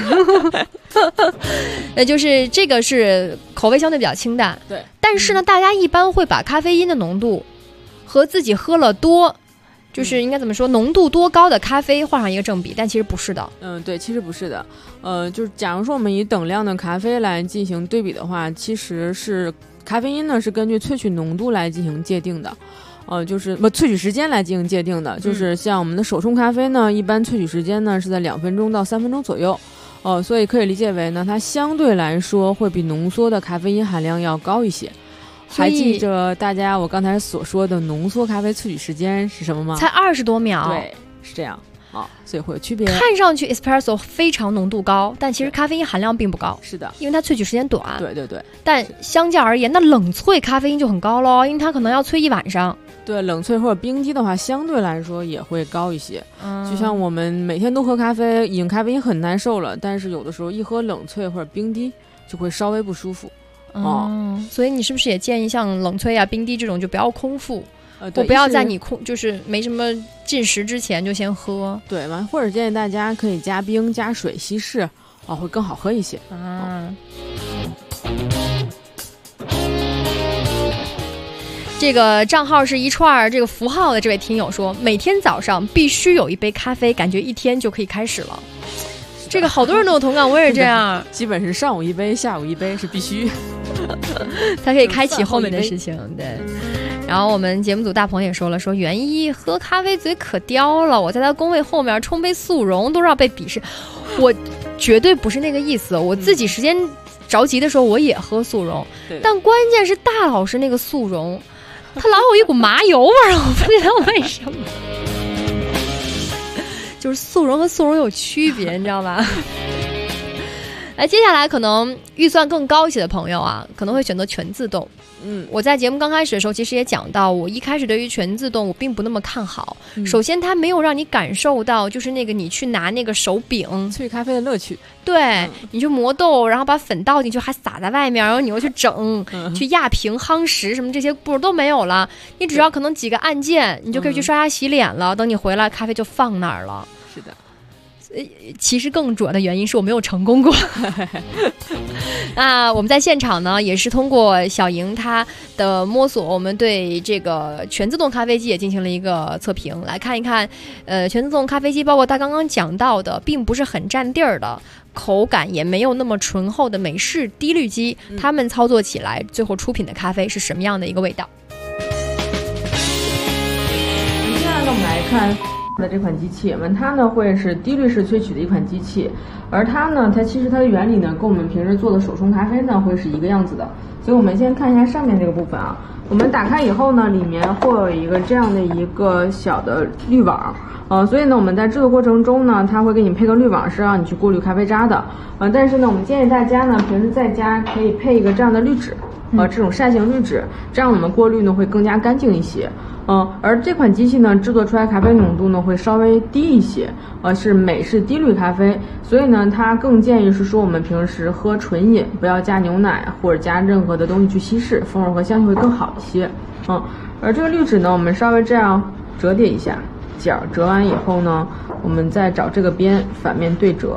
就是这个是口味相对比较清淡， 对。 但是呢，大家一般会把咖啡因的浓度和自己喝了多，就是应该怎么说，浓度多高的咖啡画上一个正比，但其实不是的。 对，其实不是的。就是假如说我们以等量的咖啡来进行对比的话，其实是咖啡因呢是根据萃取浓度来进行界定的。就是萃取时间来进行界定的，就是像我们的手冲咖啡呢，一般萃取时间呢是在2分钟到3分钟左右。 所以可以理解为呢，它相对来说会比浓缩的咖啡因含量要高一些。还记着大家我刚才所说的浓缩咖啡萃取时间是什么吗？ 才20多秒。 对，是这样所以会有区别。 看上去 espresso 非常浓度高，但其实咖啡因含量并不高。 是的， 因为它萃取时间短。 对对对。 但相较而言，那冷萃咖啡因就很高咯，因为它可能要萃1晚上。 对，冷萃或者冰滴的话，相对来说也会高一些。就像我们每天都喝咖啡，饮咖啡因很难受了，但是有的时候一喝冷萃或者冰滴，就会稍微不舒服。 所以你是不是也建议像冷萃啊、冰滴这种就不要空腹？我不要在你就是没什么进食之前就先喝。 对，或者建议大家可以加冰加水稀释，会更好喝一些。 这个账号是一串这个符号的这位听友说，每天早上必须有一杯咖啡，感觉一天就可以开始了。这个好多人都有同感，我也是这样。 基本是上午一杯，下午一杯是必须， 才可以开启后面的事情。对。然后我们节目组大鹏也说了，说袁一喝咖啡嘴可刁了，我在他工位后面冲杯速溶都要被鄙视。我绝对不是那个意思，我自己时间着急的时候我也喝速溶，但关键是大老师那个速溶，它老有一股麻油味儿，我不知道为什么。就是速溶和速溶有区别，你知道吧？来，接下来可能预算更高一些的朋友啊，可能会选择全自动。我在节目刚开始的时候，其实也讲到，我一开始对于全自动我并不那么看好。首先，它没有让你感受到就是那个你去拿那个手柄萃咖啡的乐趣。 对，你去磨豆，然后把粉倒进去，还撒在外面，然后你又去整，去压平、夯实什么这些步骤都没有了。你只要可能几个按键，你就可以去刷牙洗脸了。等你回来，咖啡就放那儿了。 是的。 其实更主要的原因是我没有成功过。我们在现场呢，也是通过小莹她的摸索，我们对这个全自动咖啡机也进行了一个测评，来看一看，全自动咖啡机包括他刚刚讲到的，并不是很占地儿的，口感也没有那么醇厚的美式低滤机，他们操作起来最后出品的咖啡是什么样的一个味道？ 接下来我们来看的这款机器，它呢会是低滤式萃取的一款机器，而它其实它的原理呢跟我们平时做的手冲咖啡呢会是一个样子的。所以我们先看一下上面这个部分啊，我们打开以后呢，里面会有一个这样的一个小的滤网。所以呢，我们在制作过程中呢，它会给你配个滤网，是让你去过滤咖啡渣的。但是呢，我们建议大家呢，平时在家可以配一个这样的滤纸，这种扇形滤纸，这样我们过滤呢会更加干净一些。而这款机器呢，制作出来咖啡浓度呢会稍微低一些，是美式低滤咖啡，所以呢，它更建议是说我们平时喝纯饮，不要加牛奶或者加任何的东西去稀释，风味和香气会更好一些。而这个滤纸呢，我们稍微这样折叠一下，角折完以后呢，我们再找这个边反面对折。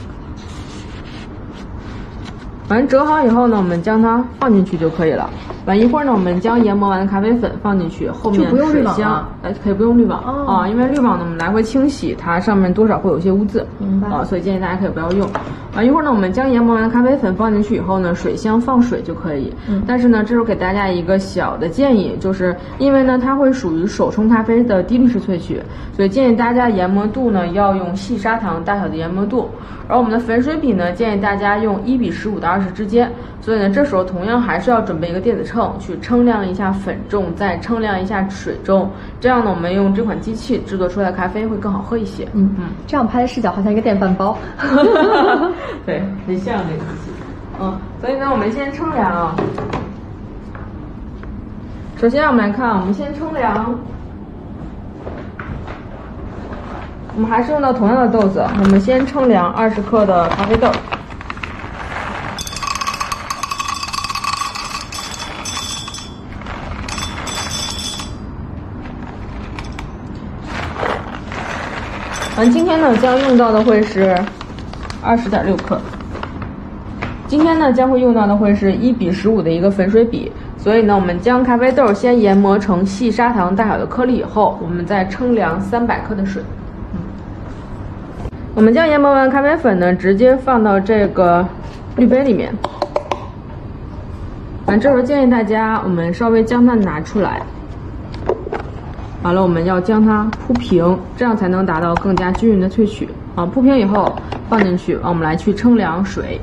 完折好以后呢，我们将它放进去就可以了。完一会儿呢，我们将研磨完的咖啡粉放进去，后面水箱可以不用滤网因为滤网呢我们来回清洗，它上面多少会有一些污渍，所以建议大家可以不要用。完一会儿呢，我们将研磨完的咖啡粉放进去以后呢，水箱放水就可以。但是呢，这时候给大家一个小的建议，就是因为呢它会属于手冲咖啡的低滤式萃取，所以建议大家研磨度呢要用细砂糖大小的研磨度。而我们的粉水比呢，建议大家用1:15:20之间。所以呢，这时候同样还是要准备一个电子秤，去称量一下粉重，再称量一下水重。这样呢，我们用这款机器制作出来的咖啡会更好喝一些。 这样拍的视角好像一个电饭煲。 对，很像这个机器。所以呢，我们先称量。首先我们来看，我们先称量。我们还是用到同样的豆子，我们先称量20克的咖啡豆。今天呢将用到的会是20.6克。今天呢将会用到的会是1:15的一个粉水比。所以呢，我们将咖啡豆先研磨成细砂糖大小的颗粒以后，我们再称量300克的水。我们将研磨完咖啡粉呢，直接放到这个滤杯里面。这时候建议大家，我们稍微将它拿出来。我们要将它铺平，这样才能达到更加均匀的萃取。铺平以后， 放进去，我们来去称量水。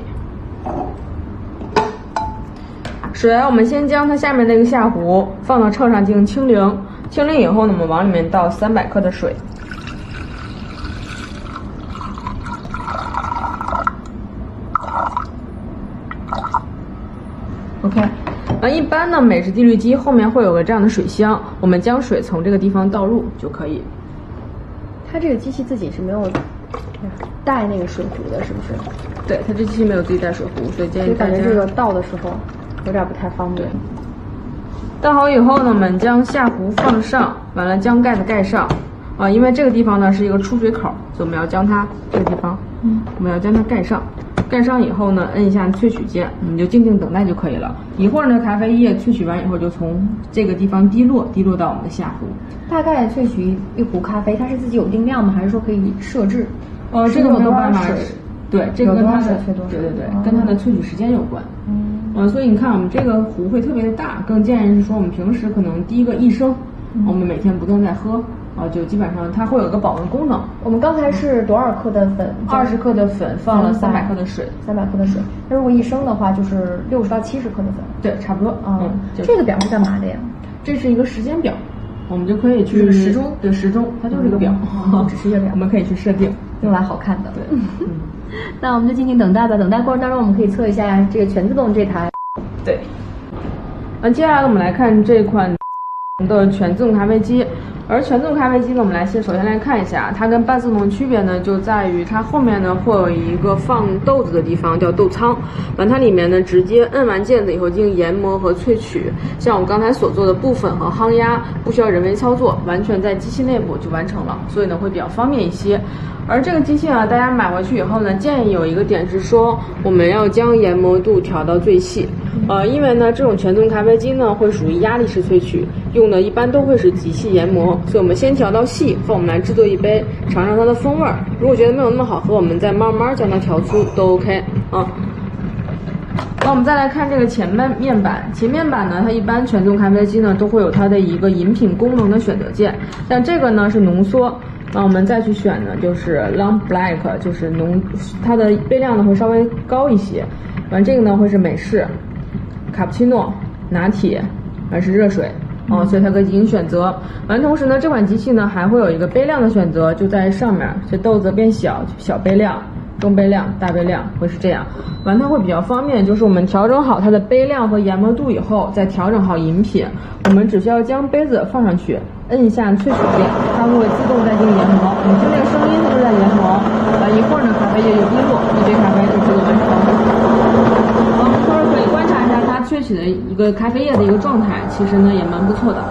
水，我们先将它下面那个下壶放到秤上进行清零，清零以后呢，我们往里面倒300克的水。OK， 一般呢，美式滴滤机后面会有个这样的水箱，我们将水从这个地方倒入就可以。 它这个机器自己是没有带那个水壶的，是不是？ 对，它这机器没有自己带水壶，所以建议大家。 感觉这个倒的时候有点不太方便。 倒好以后呢，我们将下壶放上，完了将盖子盖上。因为这个地方呢是一个出水口，所以我们要将它这个地方，我们要将它盖上。盖上以后呢，摁一下萃取键，我们就静静等待就可以了。一会儿呢，咖啡液萃取完以后，就从这个地方滴落到我们的下壶。 大概萃取一壶咖啡，它是自己有定量吗？还是说可以设置？ 这个没有办法。对，这个跟它的对，跟它的萃取时间有关。所以你看，我们这个壶会特别的大，更建议是说我们平时可能第一个1升，我们每天不断在喝。就基本上它会有一个保温功能。 我们刚才是多少克的粉 ？20克的粉放了300克的水。 300克的水。那如果1升的话，就是60到70克的粉。 对，差不多。 这个表是干嘛的呀？ 这是一个时间表，我们就可以去时钟。 对，时钟，它就是个表， 只是一个表， 我们可以去设定， 用来好看的。 对。 那我们就静静等待吧。等待过程当中，我们可以测一下这个全自动这台。 对。接下来我们来看这款的全自动咖啡机。而全自动咖啡机呢，我们首先来看一下它跟半自动区别呢，就在于它后面呢会有一个放豆子的地方，叫豆仓。它里面呢直接摁完键子以后进行研磨和萃取，像我们刚才所做的部粉和夯压，不需要人为操作，完全在机器内部就完成了，所以呢会比较方便一些。而这个机器呢，大家买回去以后呢，建议有一个点是说，我们要将研磨度调到最细。因为呢，这种全自动咖啡机呢，会属于压力式萃取，用的一般都会是极细研磨，所以我们先调到细，后我们来制作一杯，尝尝它的风味儿。如果觉得没有那么好喝，我们再慢慢将它调粗都 OK 啊。那我们再来看这个前面板，前面板呢，它一般全自动咖啡机呢都会有它的一个饮品功能的选择键，但这个呢是浓缩。那我们再去选呢，就是 Long Black， 就是它的杯量呢会稍微高一些。完这个呢会是美式、卡布奇诺、拿铁，还是热水。所以它可以进行选择。完同时呢，这款机器呢还会有一个杯量的选择，就在上面，这豆子变小，小杯量、中杯量、大杯量会是这样。完它会比较方便，就是我们调整好它的杯量和研磨度以后，再调整好饮品，我们只需要将杯子放上去，摁一下萃取键，它会自动在进行研磨。你听这个声音，它就在研磨。完一会儿呢，咖啡液就滴落，一杯咖啡就制作完成。一会儿可以观察一下它萃取的一个咖啡液的一个状态，其实呢也蛮不错的。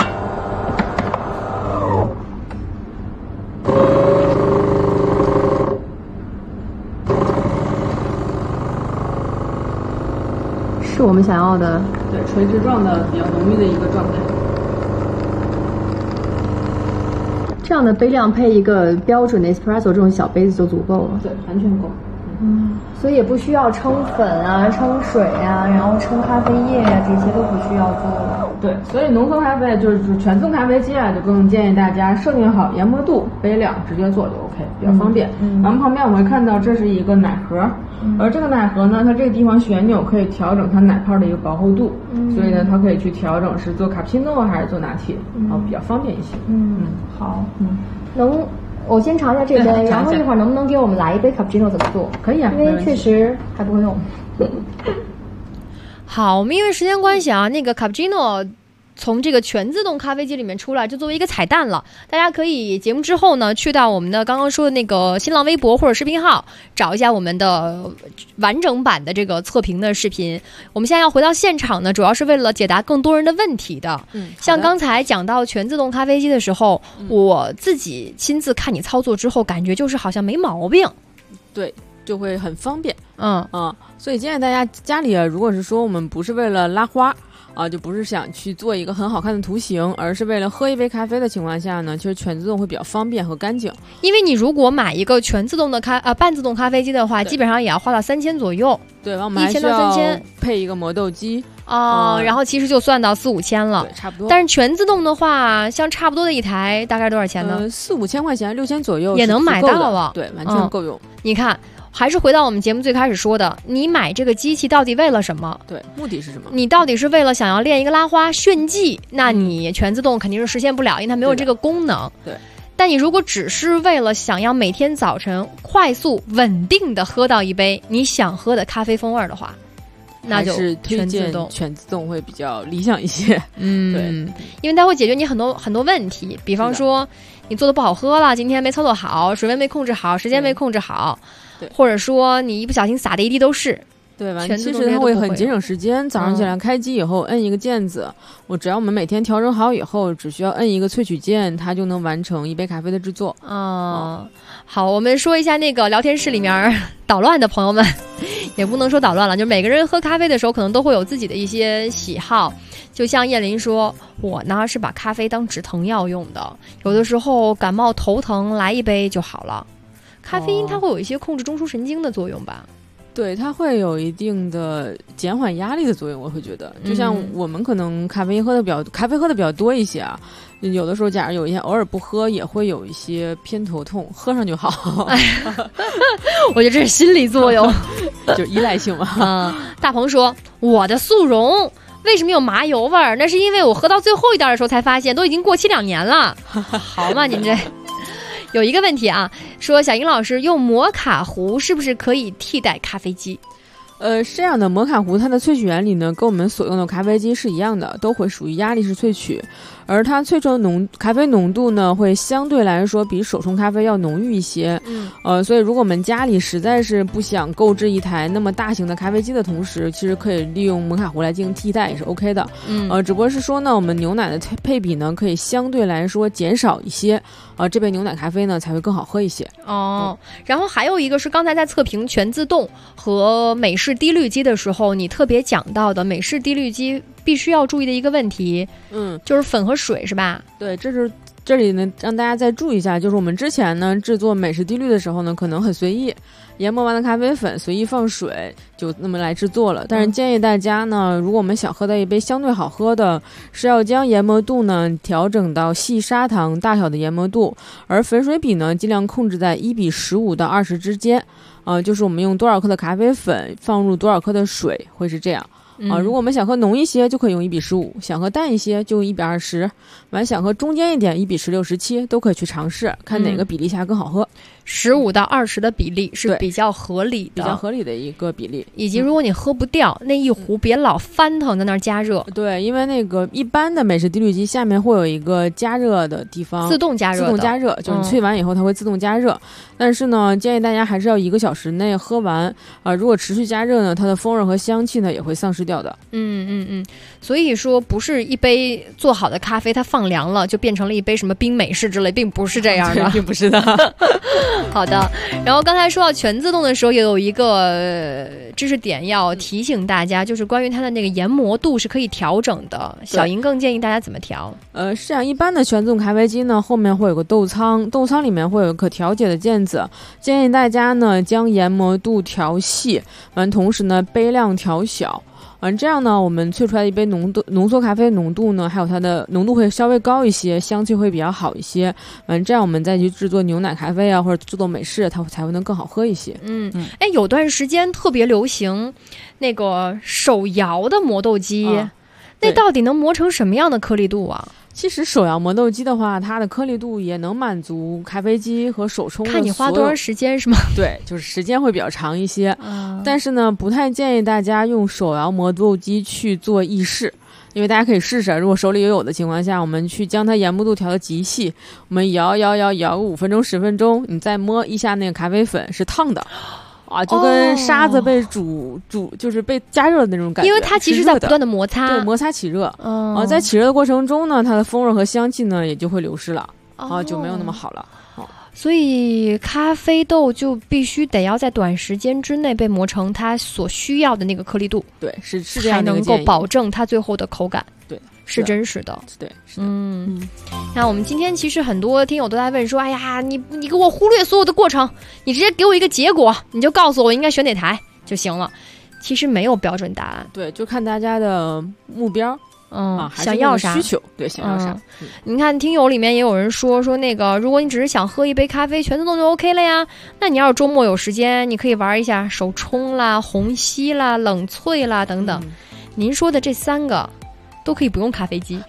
是我们想要的， 对，垂直状的比较浓郁的一个状态。 这样的杯量配一个标准的 espresso 这种小杯子就足够了， 对，完全够。 所以也不需要称粉啊、称水啊，然后称咖啡液啊，这些都不需要做了。 对，所以浓缩咖啡就是全自动咖啡机啊，就更建议大家设定好研磨度、杯量，直接做就 OK， 比较方便。然后旁边我们会看到这是一个奶盒，而这个奶盒呢，它这个地方旋钮可以调整它奶泡的一个薄厚度，所以呢，它可以去调整是做卡布奇诺还是做拿铁，然后比较方便一些。 好，我先尝一下这杯，然后一会儿能不能给我们来一杯卡布奇诺怎么做？ 可以啊， 因为确实还不会弄。好，我们因为时间关系啊，那个卡布奇诺从这个全自动咖啡机里面出来，就作为一个彩蛋了。大家可以节目之后呢，去到我们的刚刚说的那个新浪微博或者视频号，找一下我们的完整版的这个测评的视频。我们现在要回到现场呢，主要是为了解答更多人的问题的。像刚才讲到全自动咖啡机的时候，我自己亲自看你操作之后，感觉就是好像没毛病。 对，就会很方便。所以建议大家家里如果是说我们不是为了拉花就不是想去做一个很好看的图形，而是为了喝一杯咖啡的情况下呢，其实全自动会比较方便和干净。 因为你如果买一个全自动的半自动咖啡机的话，基本上也要花到3000左右。 对，我们还需要配一个磨豆机然后其实就算到4、5千了， 对，差不多。 但是全自动的话，像差不多的一台大概多少钱呢 ？4、5千块钱，6千左右也能买到了。 对，完全够用。 你看。还是回到我们节目最开始说的，你买这个机器到底为了什么？ 对，目的是什么？ 你到底是为了想要练一个拉花炫技，那你全自动肯定是实现不了，因为它没有这个功能。 对。 但你如果只是为了想要每天早晨快速稳定的喝到一杯你想喝的咖啡风味的话，那就推荐全自动会比较理想一些。对， 因为它会解决你很多问题，比方说你做的不好喝了，今天没操作好，水温没控制好，时间没控制好。或者说你一不小心洒的一地都是， 对吧？其实它会很节省时间。早上起来开机以后，摁一个键子，只要我们每天调整好以后，只需要摁一个萃取键，它就能完成一杯咖啡的制作。 好，我们说一下那个聊天室里面捣乱的朋友们，也不能说捣乱了，就每个人喝咖啡的时候，可能都会有自己的一些喜好。就像叶琳说，我呢是把咖啡当止疼药用的，有的时候感冒头疼来一杯就好了。咖啡因它会有一些控制中枢神经的作用吧？ 对，它会有一定的减缓压力的作用。我会觉得，就像我们可能咖啡喝的比较多一些啊，有的时候假如有一些偶尔不喝，也会有一些偏头痛，喝上就好。 我觉得这是心理作用， 就依赖性嘛。 大鹏说，我的速溶为什么有麻油味儿？那是因为我喝到最后一袋的时候才发现，都已经过期2年了。好嘛，您这。有一个问题啊，说小英老师用摩卡壶是不是可以替代咖啡机？ 是这样的，摩卡壶它的萃取原理呢，跟我们所用的咖啡机是一样的，都会属于压力式萃取，而它萃出的咖啡浓度呢，会相对来说比手冲咖啡要浓郁一些。所以如果我们家里实在是不想购置一台那么大型的咖啡机的同时，其实可以利用摩卡壶来进行替代，也是 OK 的。只不过是说呢，我们牛奶的配比呢，可以相对来说减少一些，这杯牛奶咖啡呢才会更好喝一些。 然后还有一个是刚才在测评全自动和美式滴滤机的时候，你特别讲到的美式滴滤机必须要注意的一个问题，就是粉和水是吧？ 对，这里呢让大家再注意一下，就是我们之前呢制作美式滴滤的时候呢，可能很随意，研磨完的咖啡粉随意放水就那么来制作了。但是建议大家呢，如果我们想喝到一杯相对好喝的，是要将研磨度呢调整到细砂糖大小的研磨度，而粉水比呢尽量控制在1:15到20之间。就是我们用多少克的咖啡粉放入多少克的水，会是这样。如果我们想喝浓一些，就可以用1:15；想喝淡一些，就用1:20；想喝中间一点，1:16、17都可以去尝试，看哪个比例下更好喝。 15到20的比例是比较合理的一个比例。 以及如果你喝不掉，那一壶别老翻腾在那儿加热。 对，因为那个一般的美式滴滤机下面会有一个加热的地方， 自动加热， 就是你萃完以后它会自动加热。但是呢，建议大家还是要1个小时内喝完。如果持续加热呢，它的风味和香气呢也会丧失掉的。 所以说不是一杯做好的咖啡它放凉了就变成了一杯什么冰美式之类，并不是这样的， 并不是的。 好的，然后刚才说到全自动的时候，也有一个知识点要提醒大家，就是关于它的那个研磨度是可以调整的。小莹更建议大家怎么调？ 是这样，一般的全自动咖啡机呢，后面会有个斗仓，斗仓里面会有可调节的键子，建议大家呢将研磨度调细，同时呢杯量调小。这样呢，我们萃出来一杯浓缩咖啡浓度呢，还有它的浓度会稍微高一些，香气会比较好一些。这样我们再去制作牛奶咖啡啊，或者制作美式，它才会能更好喝一些。 有段时间特别流行那个手摇的磨豆机，那到底能磨成什么样的颗粒度啊？ 其实手摇磨豆机的话，它的颗粒度也能满足咖啡机和手冲的看你花多长时间是吗？ 对，就是时间会比较长一些。但是呢，不太建议大家用手摇磨豆机去做意式，因为大家可以试试，如果手里有的情况下，我们去将它研磨度调到极细，我们摇个5分钟10分钟，你再摸一下那个咖啡粉是烫的。就跟沙子被煮就是被加热的那种感觉， 因为它其实在不断的摩擦， 对，摩擦起热。在起热的过程中呢，它的风味和香气呢也就会流失了，就没有那么好了。 所以咖啡豆就必须得要在短时间之内被磨成它所需要的那个颗粒度。 对，是这样的， 才能够保证它最后的口感。 对， 是真实的。 对，是的。 那我们今天其实很多听友都在问说，哎呀，你给我忽略所有的过程，你直接给我一个结果，你就告诉我应该选哪台就行了。其实没有标准答案， 对，就看大家的目标。 想要啥需求，对，想要啥。 你看听友里面也有人说那个，如果你只是想喝一杯咖啡，全自动就 OK 了呀。那你要是周末有时间，你可以玩一下手冲啦、虹吸啦、冷萃啦等等。您说的这3个都可以不用咖啡机，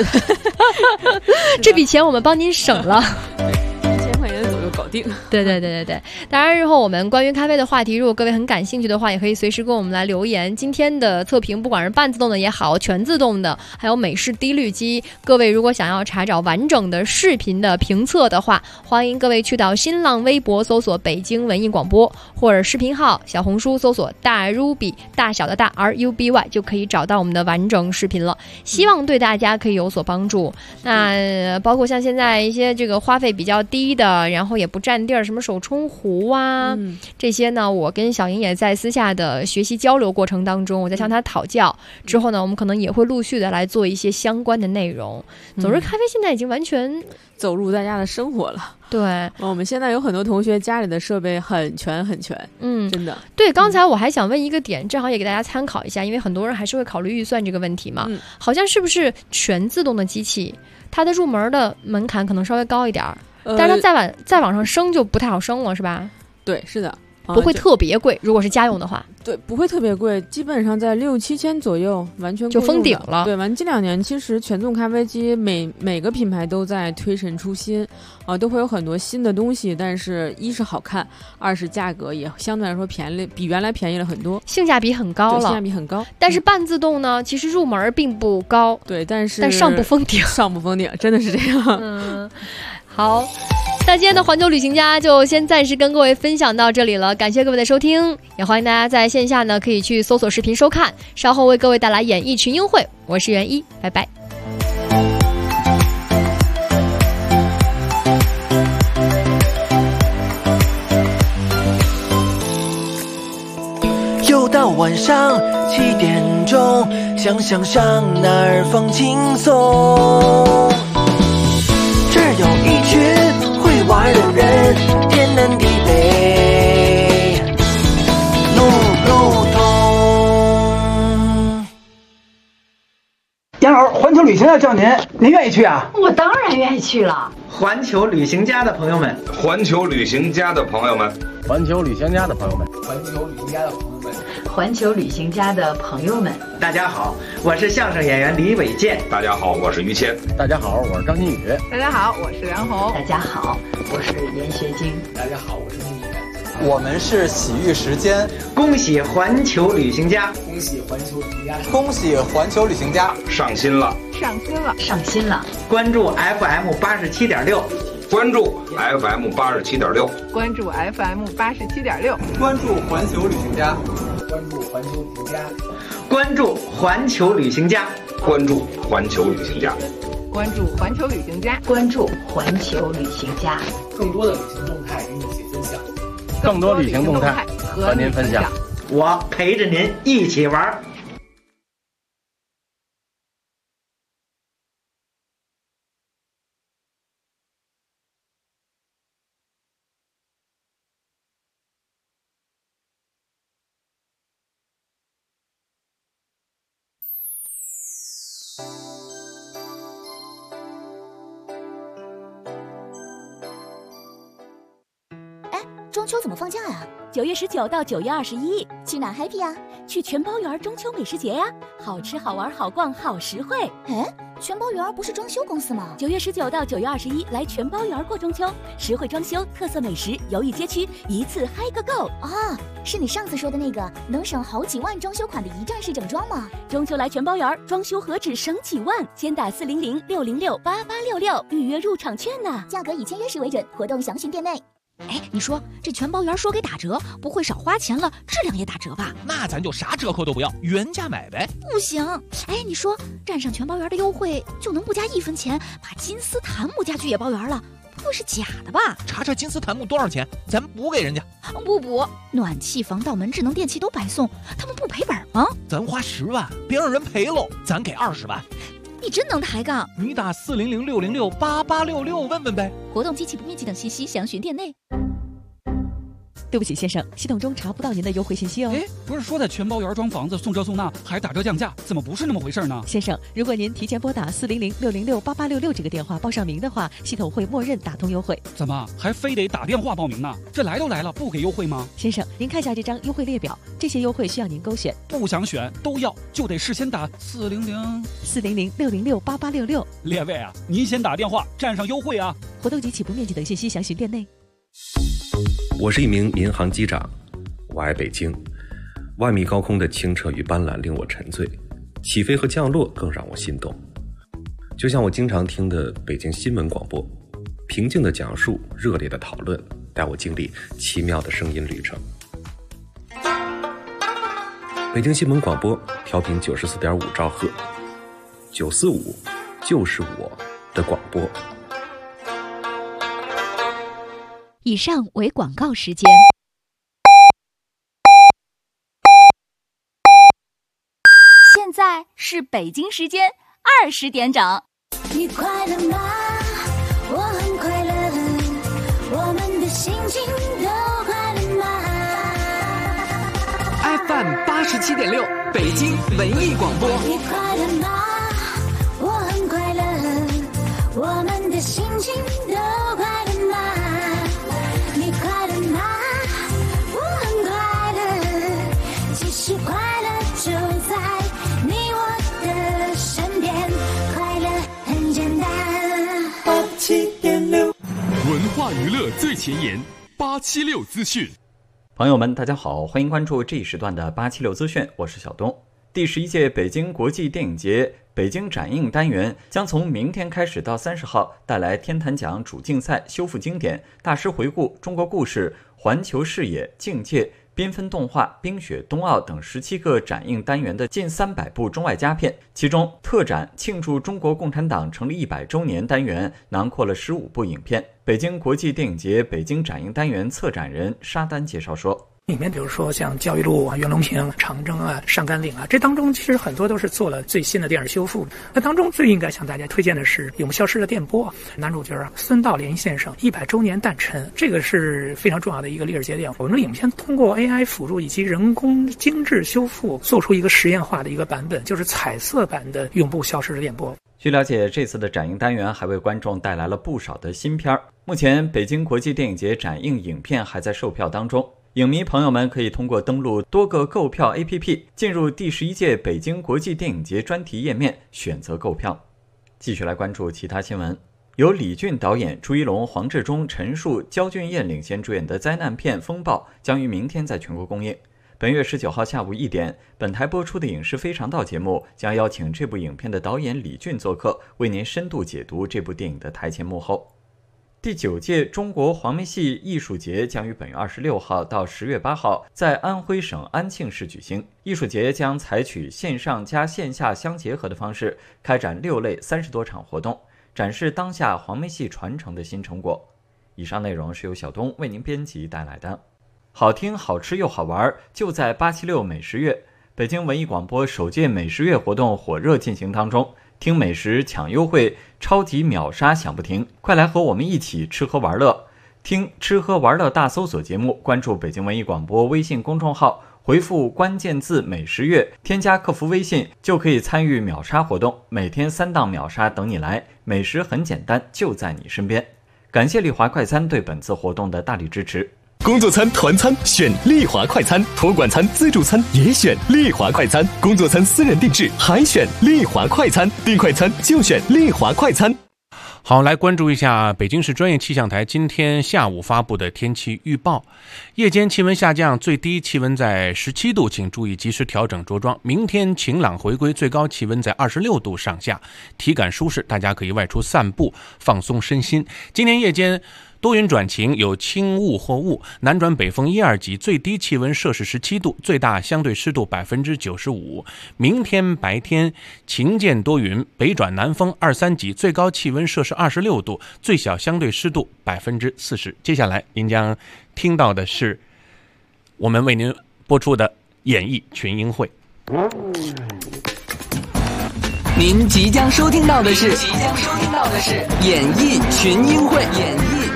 这笔钱我们帮您省了。 1000块钱左右搞定。 对。当然，日后我们关于咖啡的话题，如果各位很感兴趣的话，也可以随时跟我们来留言。今天的测评，不管是半自动的也好，全自动的，还有美式低滤机，各位如果想要查找完整的视频的评测的话，欢迎各位去到新浪微博搜索北京文艺广播，或者视频号小红书搜索大 Ruby 大小的大 RUBY 就可以找到我们的完整视频了。希望对大家可以有所帮助。那包括像现在一些这个花费比较低的，然后也不占地儿，什么手冲壶啊，这些呢，我跟小莹也在私下的学习交流过程当中，我在向他讨教。之后呢，我们可能也会陆续的来做一些相关的内容。总之，咖啡现在已经完全走入大家的生活了。 对， 我们现在有很多同学家里的设备很全，真的。 对，刚才我还想问一个点，正好也给大家参考一下，因为很多人还是会考虑预算这个问题嘛。好像是不是全自动的机器，它的入门的门槛可能稍微高一点但是它再往上升就不太好升了，是吧？ 对，是的。 不会特别贵，如果是家用的话。 对，不会特别贵，基本上在6-7千左右，完全就封顶了。 对，这2年其实全自动咖啡机每个品牌都在推陈出新，都会有很多新的东西。但是一是好看，二是价格也相对来说便宜，比原来便宜了很多， 性价比很高了。 性价比很高。 但是半自动呢，其实入门并不高。 对，但上不封顶， 上不封顶，真的是这样。 好。那今天的环球旅行家就先暂时跟各位分享到这里了，感谢各位的收听，也欢迎大家在线下呢可以去搜索视频收看，稍后为各位带来演艺群英会，我是袁一，拜拜。 又到晚上7点钟，想上哪儿放轻松，这儿有一群会玩的人，天南地北路路通。 杨老师，环球旅行要叫您愿意去啊？ 我当然愿意去了。 环球旅行家的朋友们， 环球旅行家的朋友们， 环球旅行家的朋友们， 环球旅行家的朋友们， 环球旅行家的朋友们， 大家好，我是相声演员李伟健。 大家好，我是于谦。 大家好，我是张馨予。 大家好，我是梁红。 大家好，我是严学晶。 大家好，我是穆言。 我们是喜遇时间， 恭喜环球旅行家， 恭喜环球旅行家， 恭喜环球旅行家上新了， 上新了，上新了！ 关注 FM 87.6， 关注 FM 87.6， 关注 FM 87.6， 关注环球旅行家， 关注环球旅行家， 关注环球旅行家， 关注环球旅行家， 关注环球旅行家， 关注环球旅行家， 更多的旅行动态与你一起分享。 更多旅行动态和您分享， 我陪着您一起玩。 中秋怎么放假呀？9月19到9月21，去哪 happy 呀？去全包园中秋美食节呀！好吃好玩好逛好实惠。 哎，全包园不是装修公司吗 ？9月19到9月21，来全包园过中秋，实惠装修，特色美食，游艺街区，一次嗨个够啊！是你上次说的那个能省好几万装修款的一站式整装吗？ 中秋来全包园，装修何止省几万？先打400-606-8866预约入场券呢， 价格以签约时为准，活动详询店内。 哎，你说这全包园说给打折，不会少花钱了，质量也打折吧？ 那咱就啥折扣都不要，原价买呗。 不行，哎，你说站上全包园的优惠，就能不加1分钱把金丝檀木家具也包圆了， 不会是假的吧？ 查查金斯坦姆多少钱，咱补给人家。 不，暖气、防盗门、智能电器都白送，他们不赔本吗？ 咱花10万，别让人赔喽，咱给20万。 你真能抬杠！ 你打400-606-8866问问呗。 活动机器不面积等信息详询店内。 对不起，先生，系统中查不到您的优惠信息哦。 不是说在全包园装房子送车送那还打折降价，怎么不是那么回事呢？ 先生，如果您提前拨打400-606-8866这个电话报上名的话，系统会默认打通优惠。 怎么还非得打电话报名呢？这来都来了，不给优惠吗？ 先生，您看一下这张优惠列表，这些优惠需要您勾选。 不想选都要，就得事先打 400-606-8866。 列位啊，您先打电话占上优惠啊。 活动及起步面积等信息详询店内。 我是一名民航机长，我爱北京。万米高空的清澈与斑斓令我沉醉，起飞和降落更让我心动。就像我经常听的北京新闻广播，平静的讲述，热烈的讨论，带我经历奇妙的声音旅程。北京新闻广播调频94.5兆赫，945就是我的广播。 以上为广告时间。 现在是北京时间20点整。 你快乐吗？我很快乐，我们的心情都快乐吗？ FM 87.6，北京文艺广播。 你快乐吗？我很快乐，我们的心情都快乐吗？你快乐吗？我很快乐，其实快乐就在你我的身边，快乐很简单。87.6， 文化娱乐最前沿，876资讯。 朋友们，大家好，欢迎关注这一时段的876资讯，我是小东。第11届北京国际电影节北京展映单元将从明天开始到30号，带来天坛奖主竞赛、修复经典、大师回顾、中国故事、环球视野、境界、缤纷动画、冰雪冬奥等17个展映单元的近300部中外佳片，其中特展庆祝中国共产党成立100周年单元囊括了15部影片。北京国际电影节北京展映单元策展人沙丹介绍说， 里面比如说像焦裕禄啊、袁隆平、长征啊、上甘岭啊，这当中其实很多都是做了最新的电影修复。那当中最应该向大家推荐的是《永不消失的电波》，男主角孙道莲先生100周年诞辰，这个是非常重要的一个历史节点。我们的影片通过 AI 辅助以及人工精致修复，做出一个实验化的一个版本，就是彩色版的《永不消失的电波》。 据了解，这次的展映单元还为观众带来了不少的新片。目前北京国际电影节展映影片还在售票当中，影迷朋友们可以通过登录多个购票 APP 进入第11届北京国际电影节专题页面选择购票。继续来关注其他新闻。由李俊导演、朱一龙、黄志忠、陈数、焦俊艳领衔主演的灾难片《风暴》将于明天在全国公映。本月19号下午1点，本台播出的《影视非常道》节目将邀请这部影片的导演李俊做客，为您深度解读这部电影的台前幕后。第9届中国黄梅戏艺术节将于本月26号到10月8号在安徽省安庆市举行。艺术节将采取线上加线下相结合的方式，开展6类30多场活动，展示当下黄梅戏传承的新成果。以上内容是由小东为您编辑带来的。好听、好吃又好玩，就在876美食月。北京文艺广播首届美食月活动火热进行当中，听美食抢优惠，超级秒杀享不停，快来和我们一起吃喝玩乐。听吃喝玩乐大搜索节目，关注北京文艺广播微信公众号，回复关键字美食月，添加客服微信就可以参与秒杀活动，每天3档秒杀等你来，美食很简单，就在你身边。感谢丽华快餐对本次活动的大力支持。 工作餐、团餐选丽华快餐，托管餐、自助餐也选丽华快餐，工作餐私人定制还选丽华快餐，订快餐就选丽华快餐。 好，来关注一下北京市专业气象台今天下午发布的天气预报。夜间气温下降，最低气温在17度，请注意及时调整着装。明天晴朗回归，最高气温在26度上下，体感舒适，大家可以外出散步放松身心。今天夜间多云转晴，有轻雾或雾，南转北风1、2级，最低气温摄氏17度，最大相对湿度95%。明天白天晴间多云，北转南风2、3级，最高气温摄氏26度，最小相对湿度40%。接下来您将听到的是我们为您播出的演艺群英会。 您即将收听到的是演艺群英会。